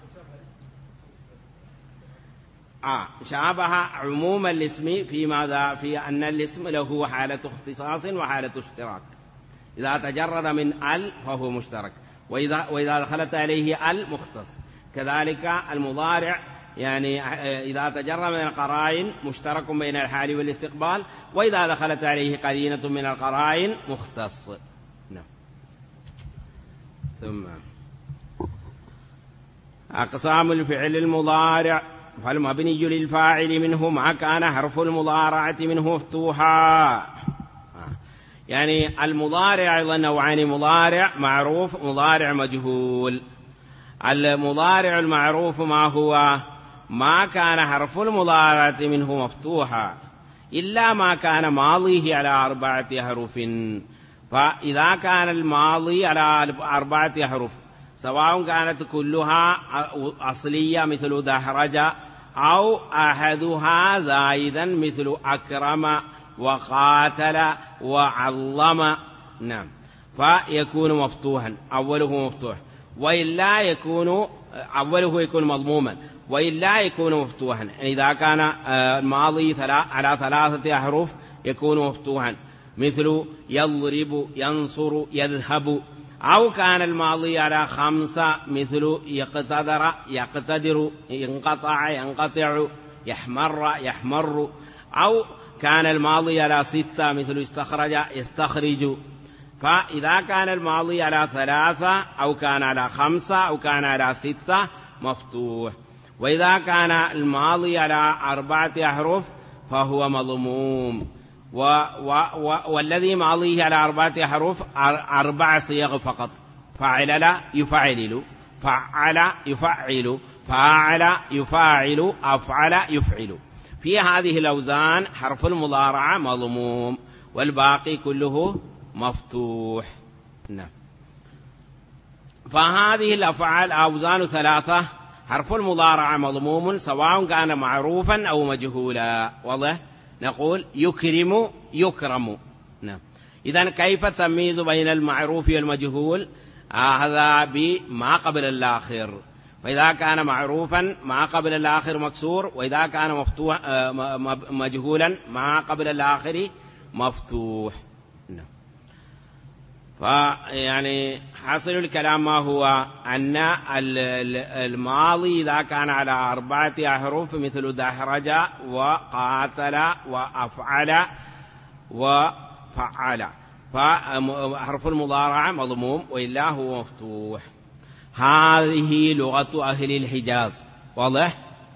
شابه عموم الاسم في ماذا؟ في أن الاسم له حالة اختصاص وحالة اشتراك. إذا تجرد من ال فهو مشترك، وإذا دخلت عليه ال مختص. كذلك المضارع يعني إذا تجرد من القرائن مشترك بين الحال والاستقبال، وإذا دخلت عليه قرينة من القرائن مختص. نعم. ثم أقسام الفعل المضارع. فالمبني للفاعل منه ما كان حرف المضارعة منه مفتوحا. يعني المضارع أيضا نوعان: مضارع معروف، مضارع مجهول. المضارع المعروف ما هو؟ ما كان حرف المضارعة منه مفتوحا إلا ما كان ماضيه على 4 أحرف. فإذا كان الماضي على 4 أحرف سواء كانت كلها أصلية مثل دحرج، أو أحدها زائدا مثل أكرم وقاتل وعظم، نعم، فيكون مفتوحا، أوله مفتوح، وإلا يكون أوله يكون مضموما، وإلا يكون مفتوحا. إذا كان الماضي على 3 أحرف يكون مفتوحا مثل يضرب، ينصر، يذهب. أو كان الماضي على 5 مثل يقتدر، يقتدر، ينقطع، ينقطع، يحمر، يحمر. أو كان الماضي على 6 مثل استخرج، يستخرج. فإذا كان الماضي على 3 أو كان على 5 أو كان على 6 مفتوح. وإذا كان الماضي على 4 أحرف فهو مضموم. والذي ماضيه على 4 أحرف 4 صيغ فقط: فعل لا يفعل، فعل يفعل، فاعل يفاعل، أفعل يفعل. في هذه الأوزان حرف المضارعة مضموم والباقي كله مفتوح. نعم. فهذه الأفعال أوزان 3: حرف المضارعة مضموم سواء كان معروفا أو مجهولا. واضح؟ نقول يكرم، يكرم. نعم. إذن كيف التمييز بين المعروف والمجهول؟ هذا بما قبل الآخر. فإذا كان معروفا ما قبل الآخر مكسور، وإذا كان مجهولا ما قبل الآخر مفتوح. نعم. فيعني حاصل الكلام ما هو؟ أن الماضي إذا كان على 4 أحرف مثل دحرج وقاتل وأفعل وفعل فحرف المضارعة مضموم وإلا هو مفتوح. هذه لغة أهل الحجاز. واضح؟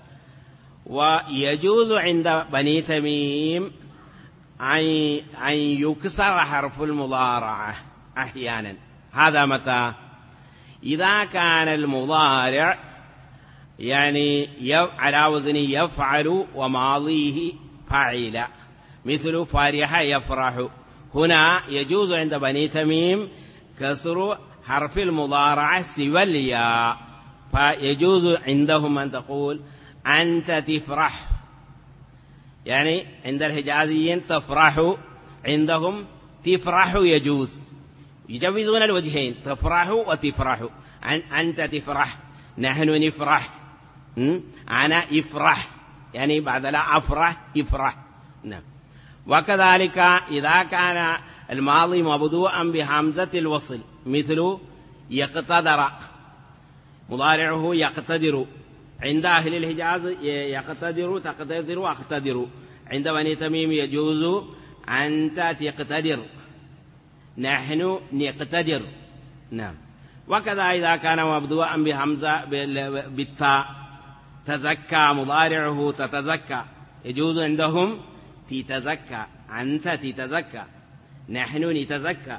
ويجوز عند بني تميم أن يكسر حرف المضارعة أحيانا. هذا متى؟ إذا كان المضارع يعني على وزن يفعل وماضيه فعل، مثل فرح يفرح. هنا يجوز عند بني تميم كسر حرف المضارعة سوى الياء، فيجوز عندهم أن تقول أنت تفرح. يعني عند الحجازيين تفرح، عندهم تفرح يجوز، يجوزون الوجهين، تفرح وتفرح. أنت تفرح، نحن نفرح، أنا يفرح، يعني بعد لا أفرح يفرح. نعم. وكذلك إذا كان الماضي مبدوءا بهمزة الوصل مثل يقتدر، مضارعه يقتدر. عند أهل الحجاز يقتدر، تقتدر، أقتدر. عند بني تميم يجوز أنت تقتدر، نحن نقتدر. نعم. وكذا إذا كان مبدوءا بهمزة بالتاء تزكى، مضارعه تتزكى، يجوز عندهم تتزكى، أنت تتزكى، نحن نتزكى،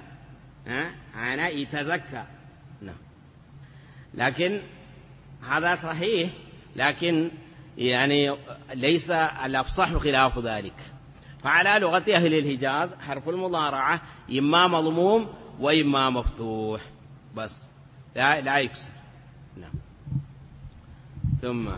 أنا يتزكى. نعم. لكن هذا صحيح لكن يعني ليس الأفصح خلاف ذلك. فعلى لغة أهل الحجاز حرف المضارعة إما مضموم وإما مفتوح بس لا يكسر. نعم. ثم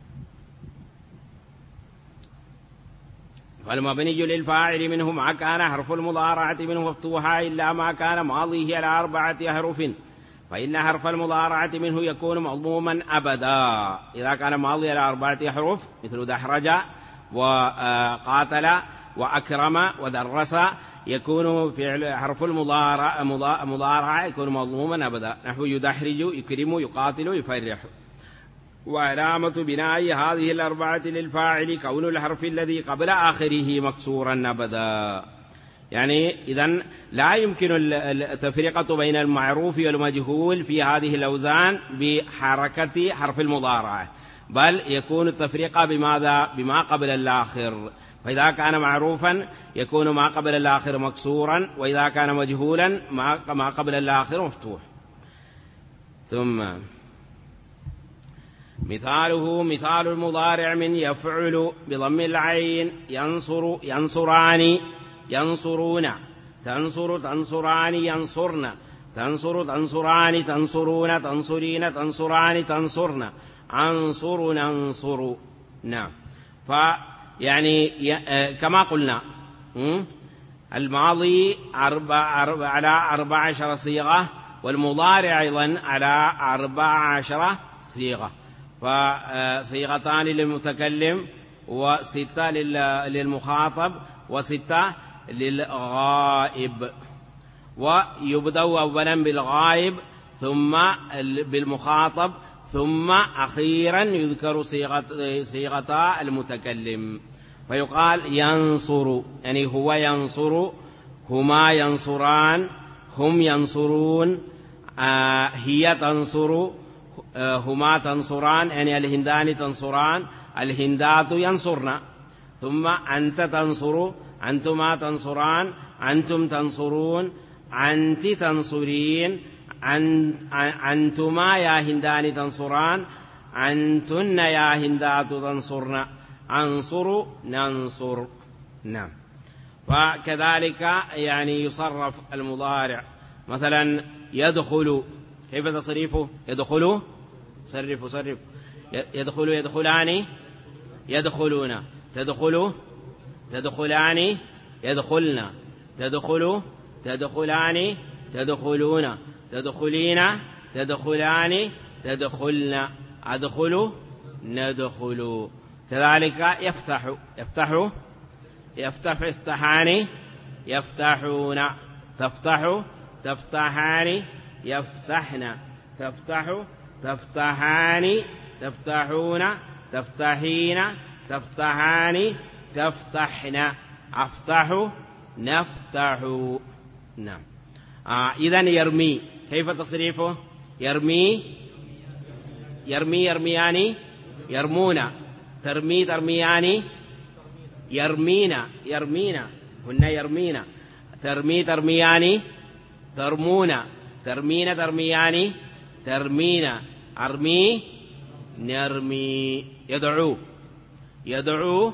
فالمبني للفاعل منه ما كان حرف المضارعة منه مفتوحا إلا ما كان ماضيه على 4 أحرف، فإن حرف المضارعة منه يكون مضموما أبدا إذا كان ماضي على 4 أحرف مثل دحرج وقاتل وأكرم ودرس، يكون فعل حرف المضارعة يكون مضموما أبدا، نحو يدحرج يكرم يقاتل يفرح. وعلامة بناء هذه 4 للفاعل كون الحرف الذي قبل آخره مكسورا أبدا. يعني إذن لا يمكن التفرقة بين المعروف والمجهول في هذه الأوزان بحركة حرف المضارعة، بل يكون التفرقة بماذا؟ بما قبل الآخر. فإذا كان معروفا يكون ما قبل الآخر مكسورا، وإذا كان مجهولا ما قبل الآخر مفتوح. ثم مثاله مثال المضارع من يفعل بضم العين ينصر ينصران ينصرون، تنصر تنصران ينصرن، تنصر تنصران تنصرون، تنصرين تنصران تنصرن، عنصر ننصر. نعم. فيعني كما قلنا الماضي على 14 صيغة، والمضارع أيضا على 14 صيغة، فصيغتان للمتكلم و6 للمخاطب و6 للغائب. ويبدأ أولا بالغائب ثم بالمخاطب ثم أخيرا يذكر صيغتا المتكلم، فيقال ينصر يعني هو ينصر، هما ينصران، هم ينصرون، هي تنصر، هما تنصران يعني الهندان تنصران، الهندات ينصرن. ثم أنت تنصر، أنتما تنصران، أنتم تنصرون، أنت تنصرين، أنتما يا هندان تنصران، أنتن يا هندات تنصرن، أنصر ننصر. نعم. وكذلك يعني يصرف المضارع، مثلا يدخل، كيف تصريفه؟ يدخل صرف يدخل يدخلان يدخلون، تدخل تدخلان يدخلن، تدخل تدخلان تدخلون، تدخلين تدخلان تدخلن، أدخل ندخل. كذلك يفتح يفتح يفتح يفتحان يفتحون، تفتح تفتحان يفتحن، تفتح تفتحان تفتحون، تفتحين تفتحان تفتحن، أفتح نفتح. نعم. إذن يرمي، كيف تصريفه؟ يرمي يرمي يرميان يرمون، ترمي ترميان يرمين يرمين، هن يرمين، ترمي ترميان ترمون، ترمين ترميان ترمين، أرمي نرمي. يدعو يدعو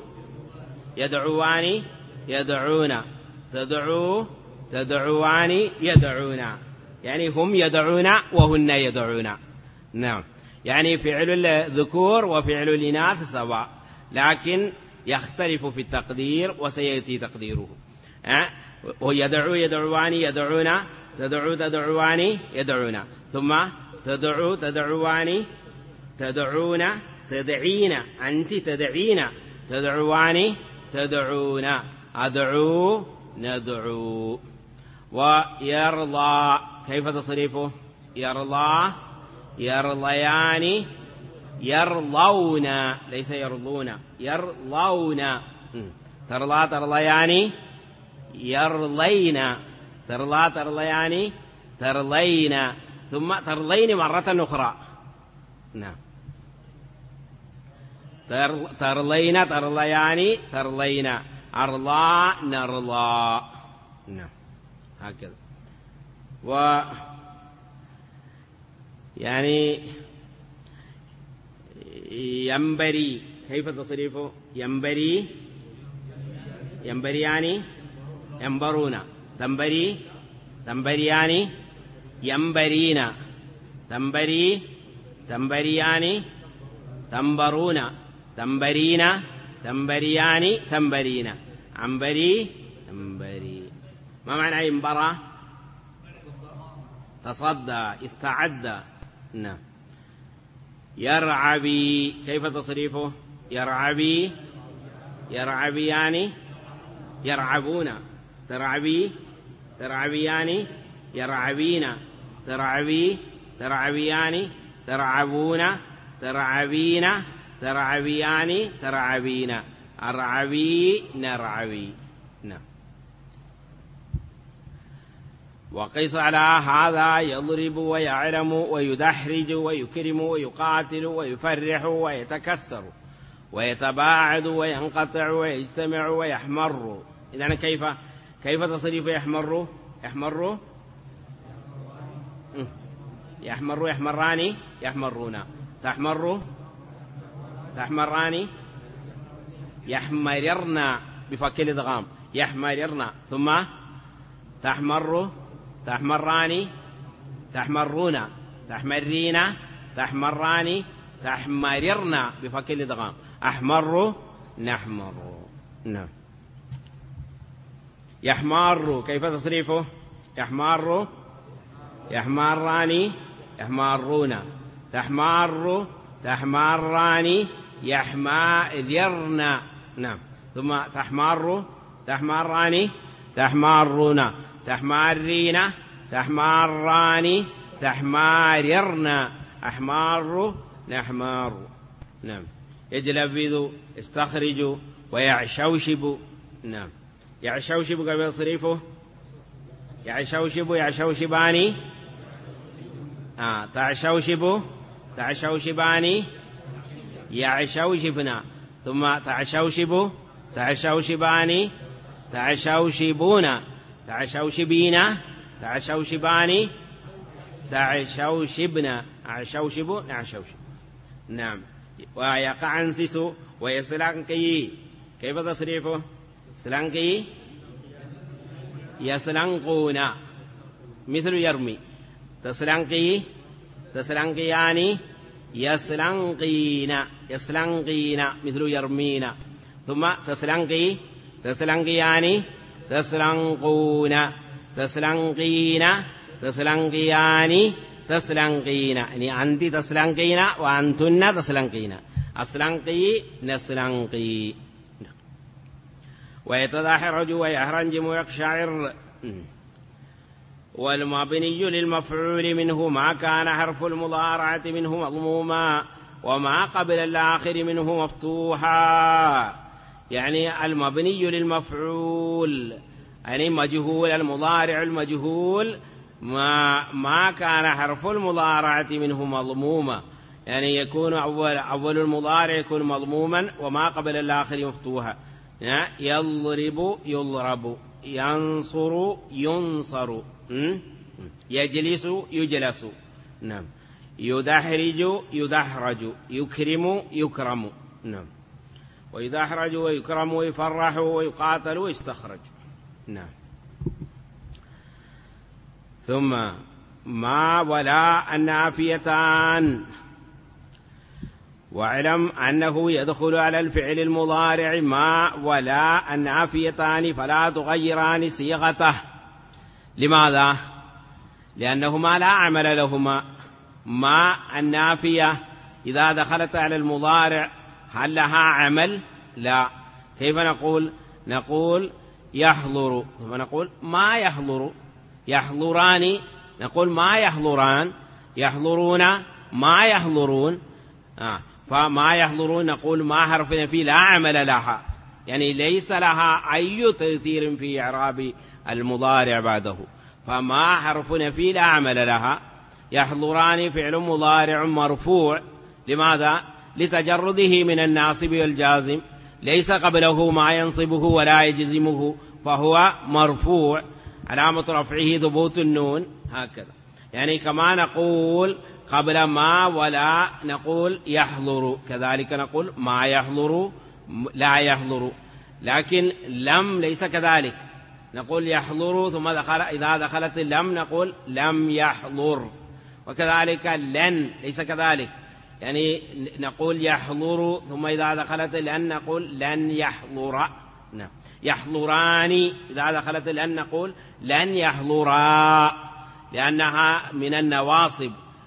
يدعوان يدعون، تدعو تدعوان يدعون، يعني هم يدعون وهن يدعون. نعم. يعني فعل الذكور وفعل الإناث سواء، لكن يختلف في التقدير وسيأتي تقديره. ويدعو يدعوان يدعون، تدعو تدعوان يدعون، ثم تدعو تدعوان تدعون، تدعين أنت تدعين، تدعوان تدعون، أدعو ندعو. ويرضى، كيف تصريفه؟ يرضى يرضيان يرضون، ليس يرضون، يرضون، ترضى ترضيان يرضين، ترضى ترضيان ترضين، ثم ترضين مرة أخرى. نعم. ترضين ترضيان ترضين، أرضى نرضى. نعم. هكذا. يعني ينبري كيف تصريفه؟ ينبري ينبريان ينبرون، تنبري تنبريان ينبرين، تنبري تنبريان تنبرون، تنبرين تنبريان تنبرين، عنبري تنبري. ما معنى ينبرى؟ تصدى، استعد. نعم. يرعبي كيف تصريفه؟ يرعبي يرعبيان يرعبون، ترعبي ترعبيان يرعبين، ترعبي ترعبيان ترعبون، ترعبين ترعبيان ترعبين، أرعبي نرعبي. نعم. وقيس على هذا يضرب ويعلم ويدحرج ويكرم ويقاتل ويفرح ويتكسر ويتباعد وينقطع ويجتمع ويحمر. إذن كيف تصريف يحمر؟ يحمر يحمر يحمران يحمرون، تحمر تحمران يحمررن بفك الادغام، يحمررن. ثم تحمر تحمران تحمرون، تحمرين تحمران تحمررن بفك الادغام، أحمر نحمر. نعم. يحمار كيف تصريفه؟ يحمار يحمران يحمرون، تحمار تحمران يحمررن. نعم. ثم تحمار تحمران تحمرون، تحمرين تحمران تحمررن، أحمار نحمار. نعم. يجلبذ يستخرج ويعشوشب. نعم. يعشوشب كيف تصريفه؟ يعشوشب يعشوشبان تعشوشب تعشوشبان يعشوشبنا، ثم تعشوشب تعشوشبان تعشوشبون، تعشوشبين تعشوشبان تعشوشبن، أعشوشب نعشوشب. نعم. ويقعنسس ويسلنقي كيف تصريفه؟ سلنقي يسلنقون مثل يرمي، تسلنقي تسلنقيان يسلنقين يسلنقين مثل يرمين. ثم تسلنقي تسلنقيان تسلنقون، تسلنقين تسلنقيان تسلنقين، يعني أنت تسلنقين وأنتن تسلنقين، أسلنقي نسلنقي. ويتدحرج ويهرنجم ويقشعر. والمبني للمفعول منه ما كان حرف المضارعة منه مضموما وما قبل الآخر منه مفتوحا. يعني المبني للمفعول يعني مجهول، المضارع المجهول ما كان حرف المضارعة منه مضموما، يعني يكون أول المضارع يكون مضموما وما قبل الآخر مفتوحا. يضرب يضرب، ينصر ينصر، يجلس يجلس. نعم. يدحرج يدحرج، يكرم يكرم. نعم. ويدحرج ويكرم ويفرح ويقاتل ويستخرج. نعم. ثم ما ولا النافيتان. واعلم أنه يدخل على الفعل المضارع ما ولا النافيتان فلا تغيران صيغته. لماذا؟ لأنهما لا عمل لهما. ما النافية إذا دخلت على المضارع هل لها عمل؟ لا. كيف نقول يحضر، ثم نقول ما يحضر. يحضران نقول ما يحضران، يحضرون ما يحضرون. فما يحضرون نقول ما حرف نفي لا عمل لها، يعني ليس لها أي تأثير في إعراب المضارع بعده، فما حرف نفي لا عمل لها. يحضران فعل مضارع مرفوع، لماذا؟ لتجرده من الناصب والجازم، ليس قبله ما ينصبه ولا يجزمه، فهو مرفوع علامة رفعه ثبوت النون. هكذا يعني كما نقول قبل ما ولا نقول يحضر، كذلك نقول ما يحضر لا يحضر. لكن لم ليس كذلك، نقول يحضر ثم إذا دخلت اللم نقول لم يحضر. وكذلك لن ليس كذلك، يعني نقول يحضر ثم إذا دخلت لن نقول لن يحضر. يحضران إذا دخلت لن نقول لن يحضرا، لأنها من النواصب،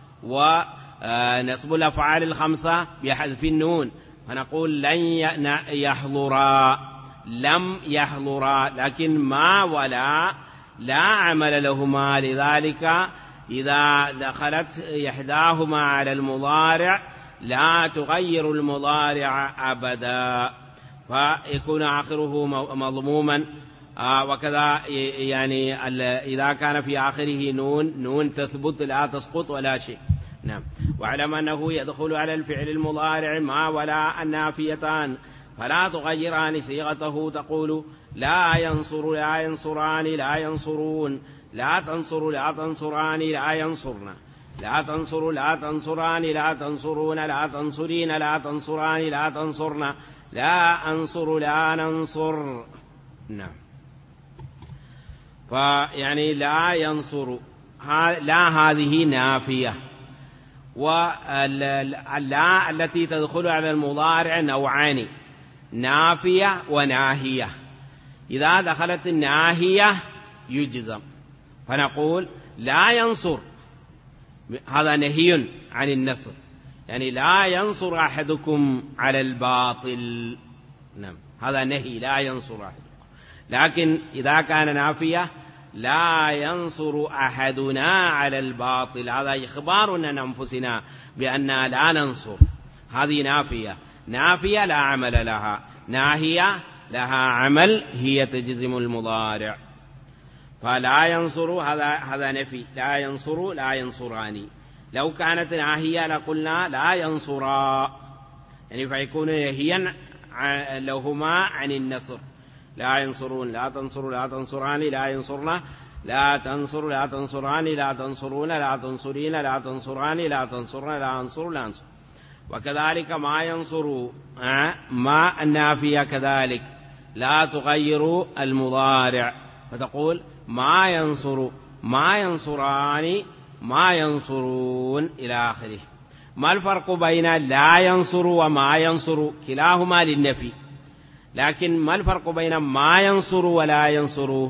ونصب الأفعال الخمسة بحذف النون، فنقول لن يحضرا لم يحضرا. لكن ما ولا لا عمل لهما، لذلك إذا دخلت إحداهما على المضارع لا تغير المضارع أبدا، فيكون آخره مضموما. وكذا يعني إذا كان في آخره نون تثبت لا تسقط ولا شيء. نعم. واعلم أنه يدخل على الفعل المضارع ما ولا النافيتان، فلا تغيران صيغته، تقول لا ينصر لا ينصران لا ينصرون، لا تنصر لا تنصران لا ينصرن، لا تنصر لا تنصران لا تنصرون، لا تنصرين لا تنصران لا تنصرن، لا أنصر لا ننصر. نعم. فيعني لا ينصر لا هذه نافية. واللا التي تدخل على المضارع نوعان، نافية وناهية. إذا دخلت الناهية يجزم، فنقول لا ينصر، هذا نهي عن النصر، يعني لا ينصر أحدكم على الباطل. نعم، هذا نهي لا ينصر أحدكم. لكن إذا كان نافية لا ينصر أحدنا على الباطل، هذا إخبار عن أنفسنا بأننا لا ننصر. هذه نافية، نافية لا عمل لها، ناهية لها عمل هي تجزم المضارع. فلا ينصر هذا نفي، لا ينصر لا ينصران. لو كانت ناهية لقلنا لا ينصرا، يعني فيكون نهيا لهما عن النصر. لا ينصرون لا تنصر لا تنصران لا ينصرن، لا تنصر لا تنصران لا تنصرون، لا تنصرين لا تنصران لا تنصرن، لا أنصر لا أنصر. وكذلك ما ينصر ما النافية كذلك لا تغير المضارع، فتقول ما ينصر ما ينصران ما ينصرون إلى آخره. ما الفرق بين لا ينصر وما ينصر؟ كلاهما للنفي، لكن ما الفرق بين ما ينصر ولا ينصر؟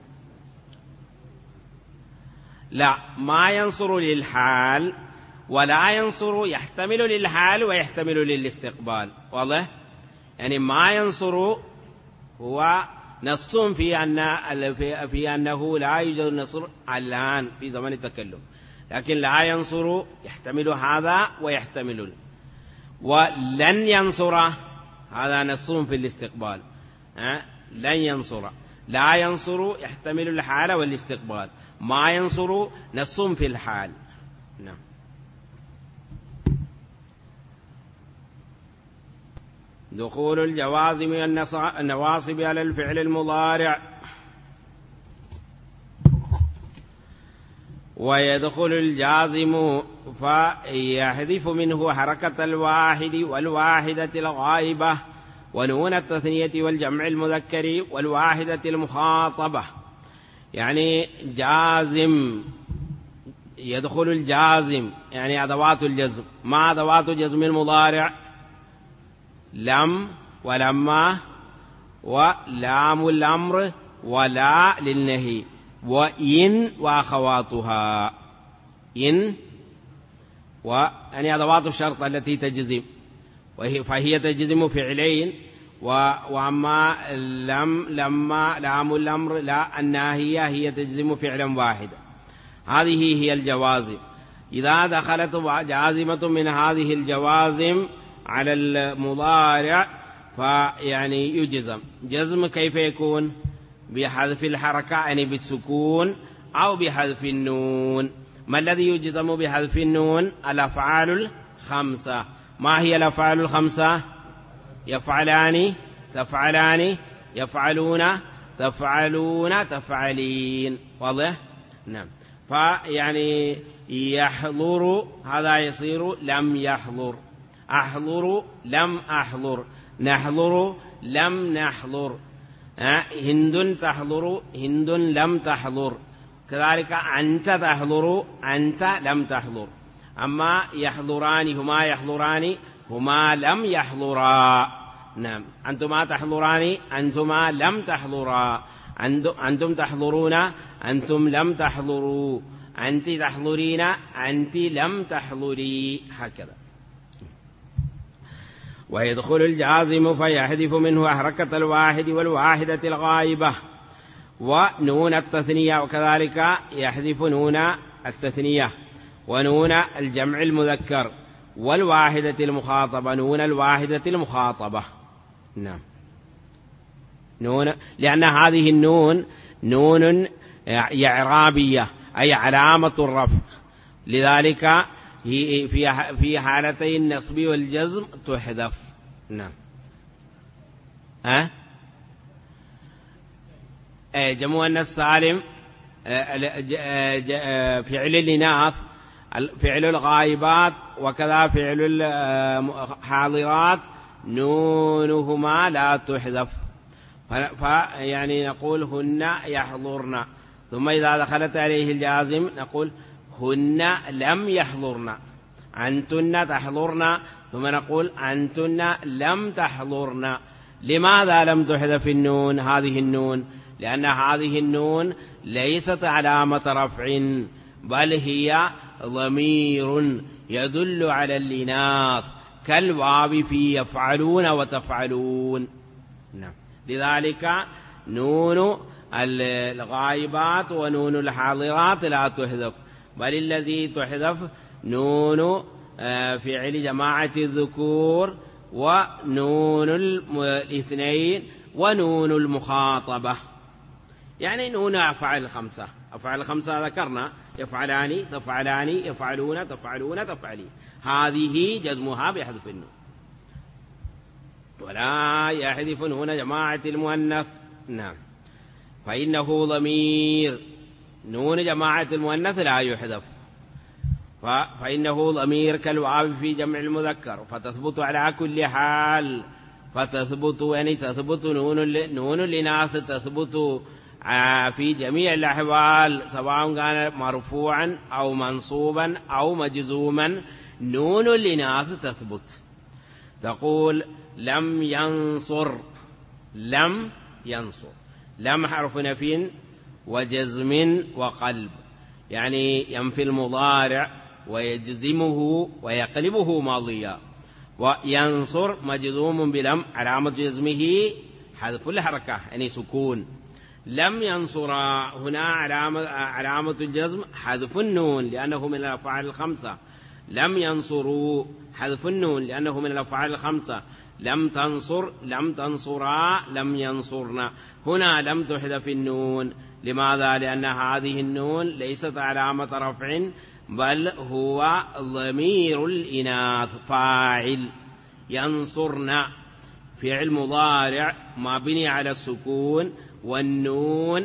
لا، ما ينصر للحال، ولا ينصر يحتمل للحال ويحتمل للاستقبال. واضح؟ يعني ما ينصر هو نص في أنه لا يوجد النصر الآن في زمن التكلم، لكن لا ينصر يحتمل هذا ويحتمل. ولن ينصر هذا نص في الاستقبال، لن ينصر. لا ينصر يحتمل الحال والاستقبال، ما ينصر نص في الحال. نعم. دخول الجوازم النواصب على الفعل المضارع. ويدخل الجازم فيحذف منه حركة الواحد والواحدة الغائبة ونون التثنية والجمع المذكر والواحدة المخاطبة. يعني جازم، يدخل الجازم يعني أدوات الجزم. ما أدوات جزم المضارع؟ لم ولما ولام الأمر ولا للنهي وإن وأخواتها. إن يعني أدوات الشرط التي تجزم، فهي تجزم فعلين. وأما لما لام الأمر لا الناهية هي تجزم فعلا واحدا. هذه هي الجوازم. إذا دخلت جازمة من هذه الجوازم على المضارع فيعني يجزم. جزم كيف يكون؟ بحذف الحركة يعني بالسكون أو بحذف النون. ما الذي يجزم بحذف النون؟ الأفعال الخمسة. ما هي الأفعال الخمسة؟ يفعلان تفعلان يفعلون تفعلون تفعلين. واضح؟ نعم. فيعني يحضر هذا يصير لم يحضر، أحضر لم أحضر، نحضر لم نحضر، هند تحضر هند لم تحضر، كذلك أنت تحضر أنت لم تحضر. أما يحضران هما يحضران هما لم يحضرا. نعم. أنتما تحضران أنتما لم تحضرا، أنتم تحضرون أنتم لم تحضروا، أنت تحضرين أنت لم تحضري، هكذا. ويدخل الجازم فيحذف منه حركة الواحد والواحدة الغائبة ونون التثنية، وكذلك يحذف نون التثنية ونون الجمع المذكر والواحدة المخاطبة، نون الواحدة المخاطبة. نعم. نون، لأن هذه النون نون إعرابية أي علامة الرفع، لذلك في حالتي النصب والجزم تحذف. نعم. جمع السالم فعل الإناث، فعل الغائبات، وكذا فعل الحاضرات نونهما لا تحذف، فيعني نقول هن يحضرن، ثم إذا دخلت عليه الجازم نقول هن لم يحضرن، أنتن تحضرن، ثم نقول أنتن لم تحضرن. لماذا لم تحذف النون هذه النون؟ لأن هذه النون ليست علامة رفع، بل هي ضمير يدل على الإناث كالواو في يفعلون وتفعلون. نعم. لذلك نون الغائبات ونون الحاضرات لا تحذف، بل الذي تحذف نون فعل جماعة الذكور ونون الاثنين ونون المخاطبة، يعني نون أفعال الخمسة. أفعال الخمسة ذكرنا يفعلان تفعلان يفعلون تفعلون تفعلين، هذه جزمها بحذف النون. ولا يحذف نون جماعة المؤنث. نعم. فإنه ضمير، نون جماعة المؤنث لا يحذف، فإنه ضمير كالواو في جمع المذكر، فتثبت على كل حال، فتثبت يعني تثبت نون الإناث تثبت في جميع الأحوال، سواء كان مرفوعا أو منصوبا أو مجزوما، نون الإناث تثبت. تقول لم ينصر، لم ينصر، لم حرف نفي وجزم وقلب، يعني ينفي المضارع ويجزمه ويقلبه ماضيا. وينصر مجزوم بلم، علامة جزمه حذف الحركة يعني سكون. لم ينصرا هنا علامة الجزم حذف النون لأنه من الأفعال الخمسة. لم ينصروا حذف النون لأنه من الأفعال الخمسة. لم تنصر لم تنصرا لم ينصرنا، هنا لم تحذف النون. لماذا؟ لأن هذه النون ليست علامة رفع، بل هو ضمير الإناث فاعل. ينصرنا فعل مضارع مبني على السكون، والنون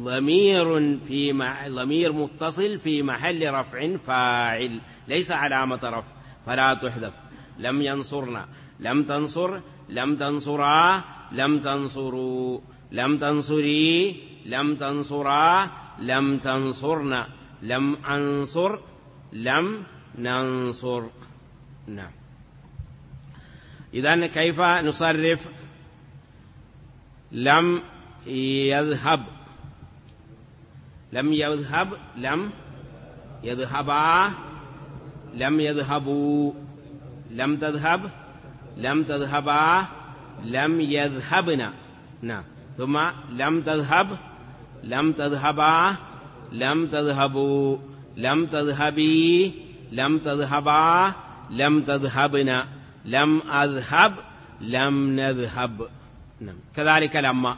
ضمير متصل في محل رفع فاعل، ليس علامة رفع، فلا تحذف. لم ينصرنا، لم تنصر، لم تنصرا، لم تنصروا، لم تنصري، لم تنصرا، لم تنصرنا، لم أنصر، لم ننصر. نعم. إذن كيف نصرف؟ لم يذهب، لم يذهب، لم يذهبا، لم يذهبوا، لم تذهب، لم تذهبا، لم يذهبنا. نعم. ثم لم تذهب، لم تذهبا، لم تذهبوا، لم تذهبي، لم تذهبا، لم تذهبنا، لم أذهب، لم نذهب. نعم. كذلك لما،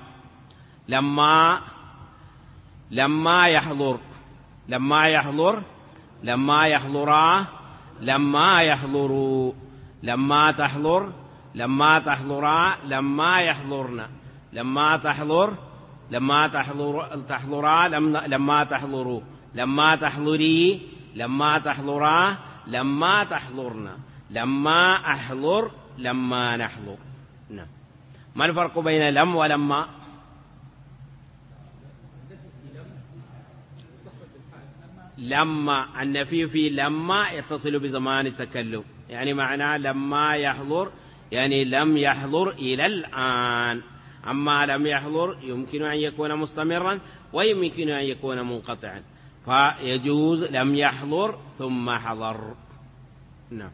لما يحضر، لما يحضر، لما يحضرا، لما يحضروا، لما تحضر، لما تحضرا، لما يحضرنا، لما تحضر، لما تحضرا، لما تحضروا، لما تحضري، لما تحضرا، لما تحضرنا، لما أحضر، لما نحضر. نعم. ما الفرق بين لم ولما؟ لما النفي في لما يتصل بزمان التكلم، يعني معناه لما يحضر يعني لم يحضر إلى الآن. أما لم يحضر يمكن أن يكون مستمرا ويمكن أن يكون منقطعا، فيجوز لم يحضر ثم حضر. نعم.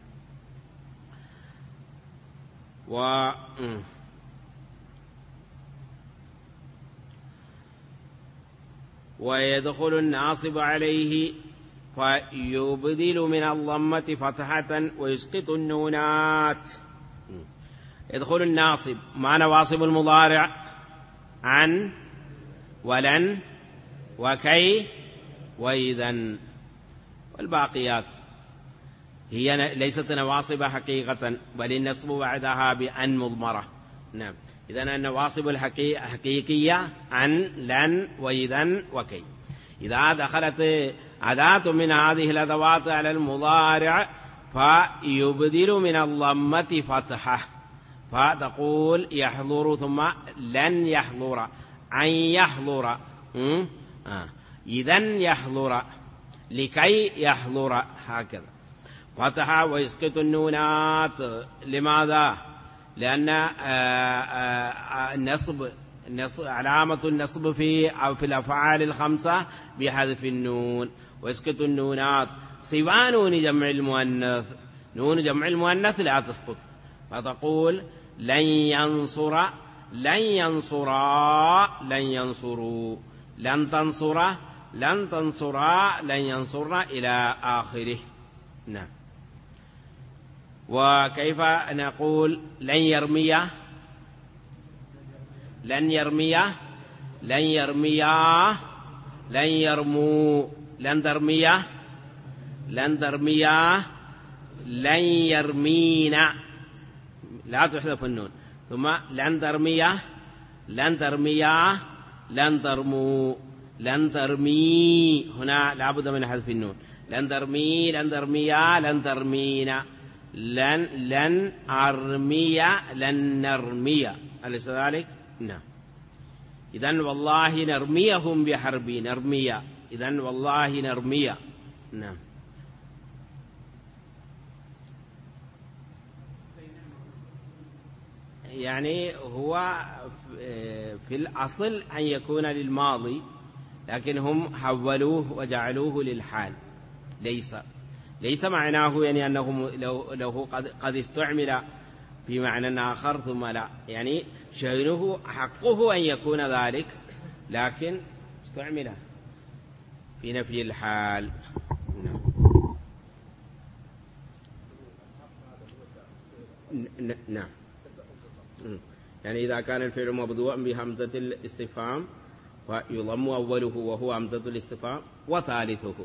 ويدخل الناصب عليه فيبدل من الضمة فتحة ويسقط النونات. يدخل الناصب، ما نواصب المضارع؟ عن ولن وكي وإذن، والباقيات هي ليست نواصب حقيقة، بل النصب بعدها بأن مضمرة. نعم. إذن النواصب الحقيقية عن، لن، وإذن، وكي. إذا دخلت أداة من هذه الأدوات على المضارع فيبدل من الضمة فتحة، فتقول يحضر ثم لن يحضر، أن يحضر، إذن يحضر، لكي يحضر، هكذا فتحة ويسقط النونات. لماذا؟ لأن النصب علامة النصب في الأفعال الخمسة بحذف النون، ويسقط النونات سوى نون جمع المؤنث. نون جمع المؤنث لا تسقط، فتقول لن ينصر، لن ينصرا، لن ينصروا، لن تنصر، لن تنصرا، لن ينصرنا، إلى آخره. نعم. وكيف نقول لن يرمي؟ لن يرمي، لن يرميا، لن يرموا، لن ترمي، لن ترميا، لن يرمينا، لا تحذف النون. ثم لن ترمي، لن ترميا، لن ترموا، لن ترمي، هنا لا بد من حذف النون. لن ترمي، لن ترميا، لن ترمينا، لن أرمي، لن نرمي، أليس ذلك؟ نعم. إذن والله نرميهم بحرب، نرمي، إذن والله نرمي. نعم. يعني هو في الأصل أن يكون للماضي، لكن هم حولوه وجعلوه للحال. ليس معناه يعني أنه لو قد استعمل في معنى آخر ثم لا، يعني شأنه حقه أن يكون ذلك، لكن استعمل في نفي الحال. نعم. يعني إذا كان الفعل مبدوءا بهمزة الاستفهام فيضم أوله وهو همزة الاستفهام، وثالثه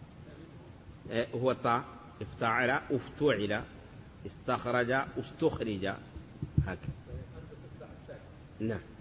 هو الطاء، افتعل، افتعل، استخرج، استخرج، هكذا. نعم.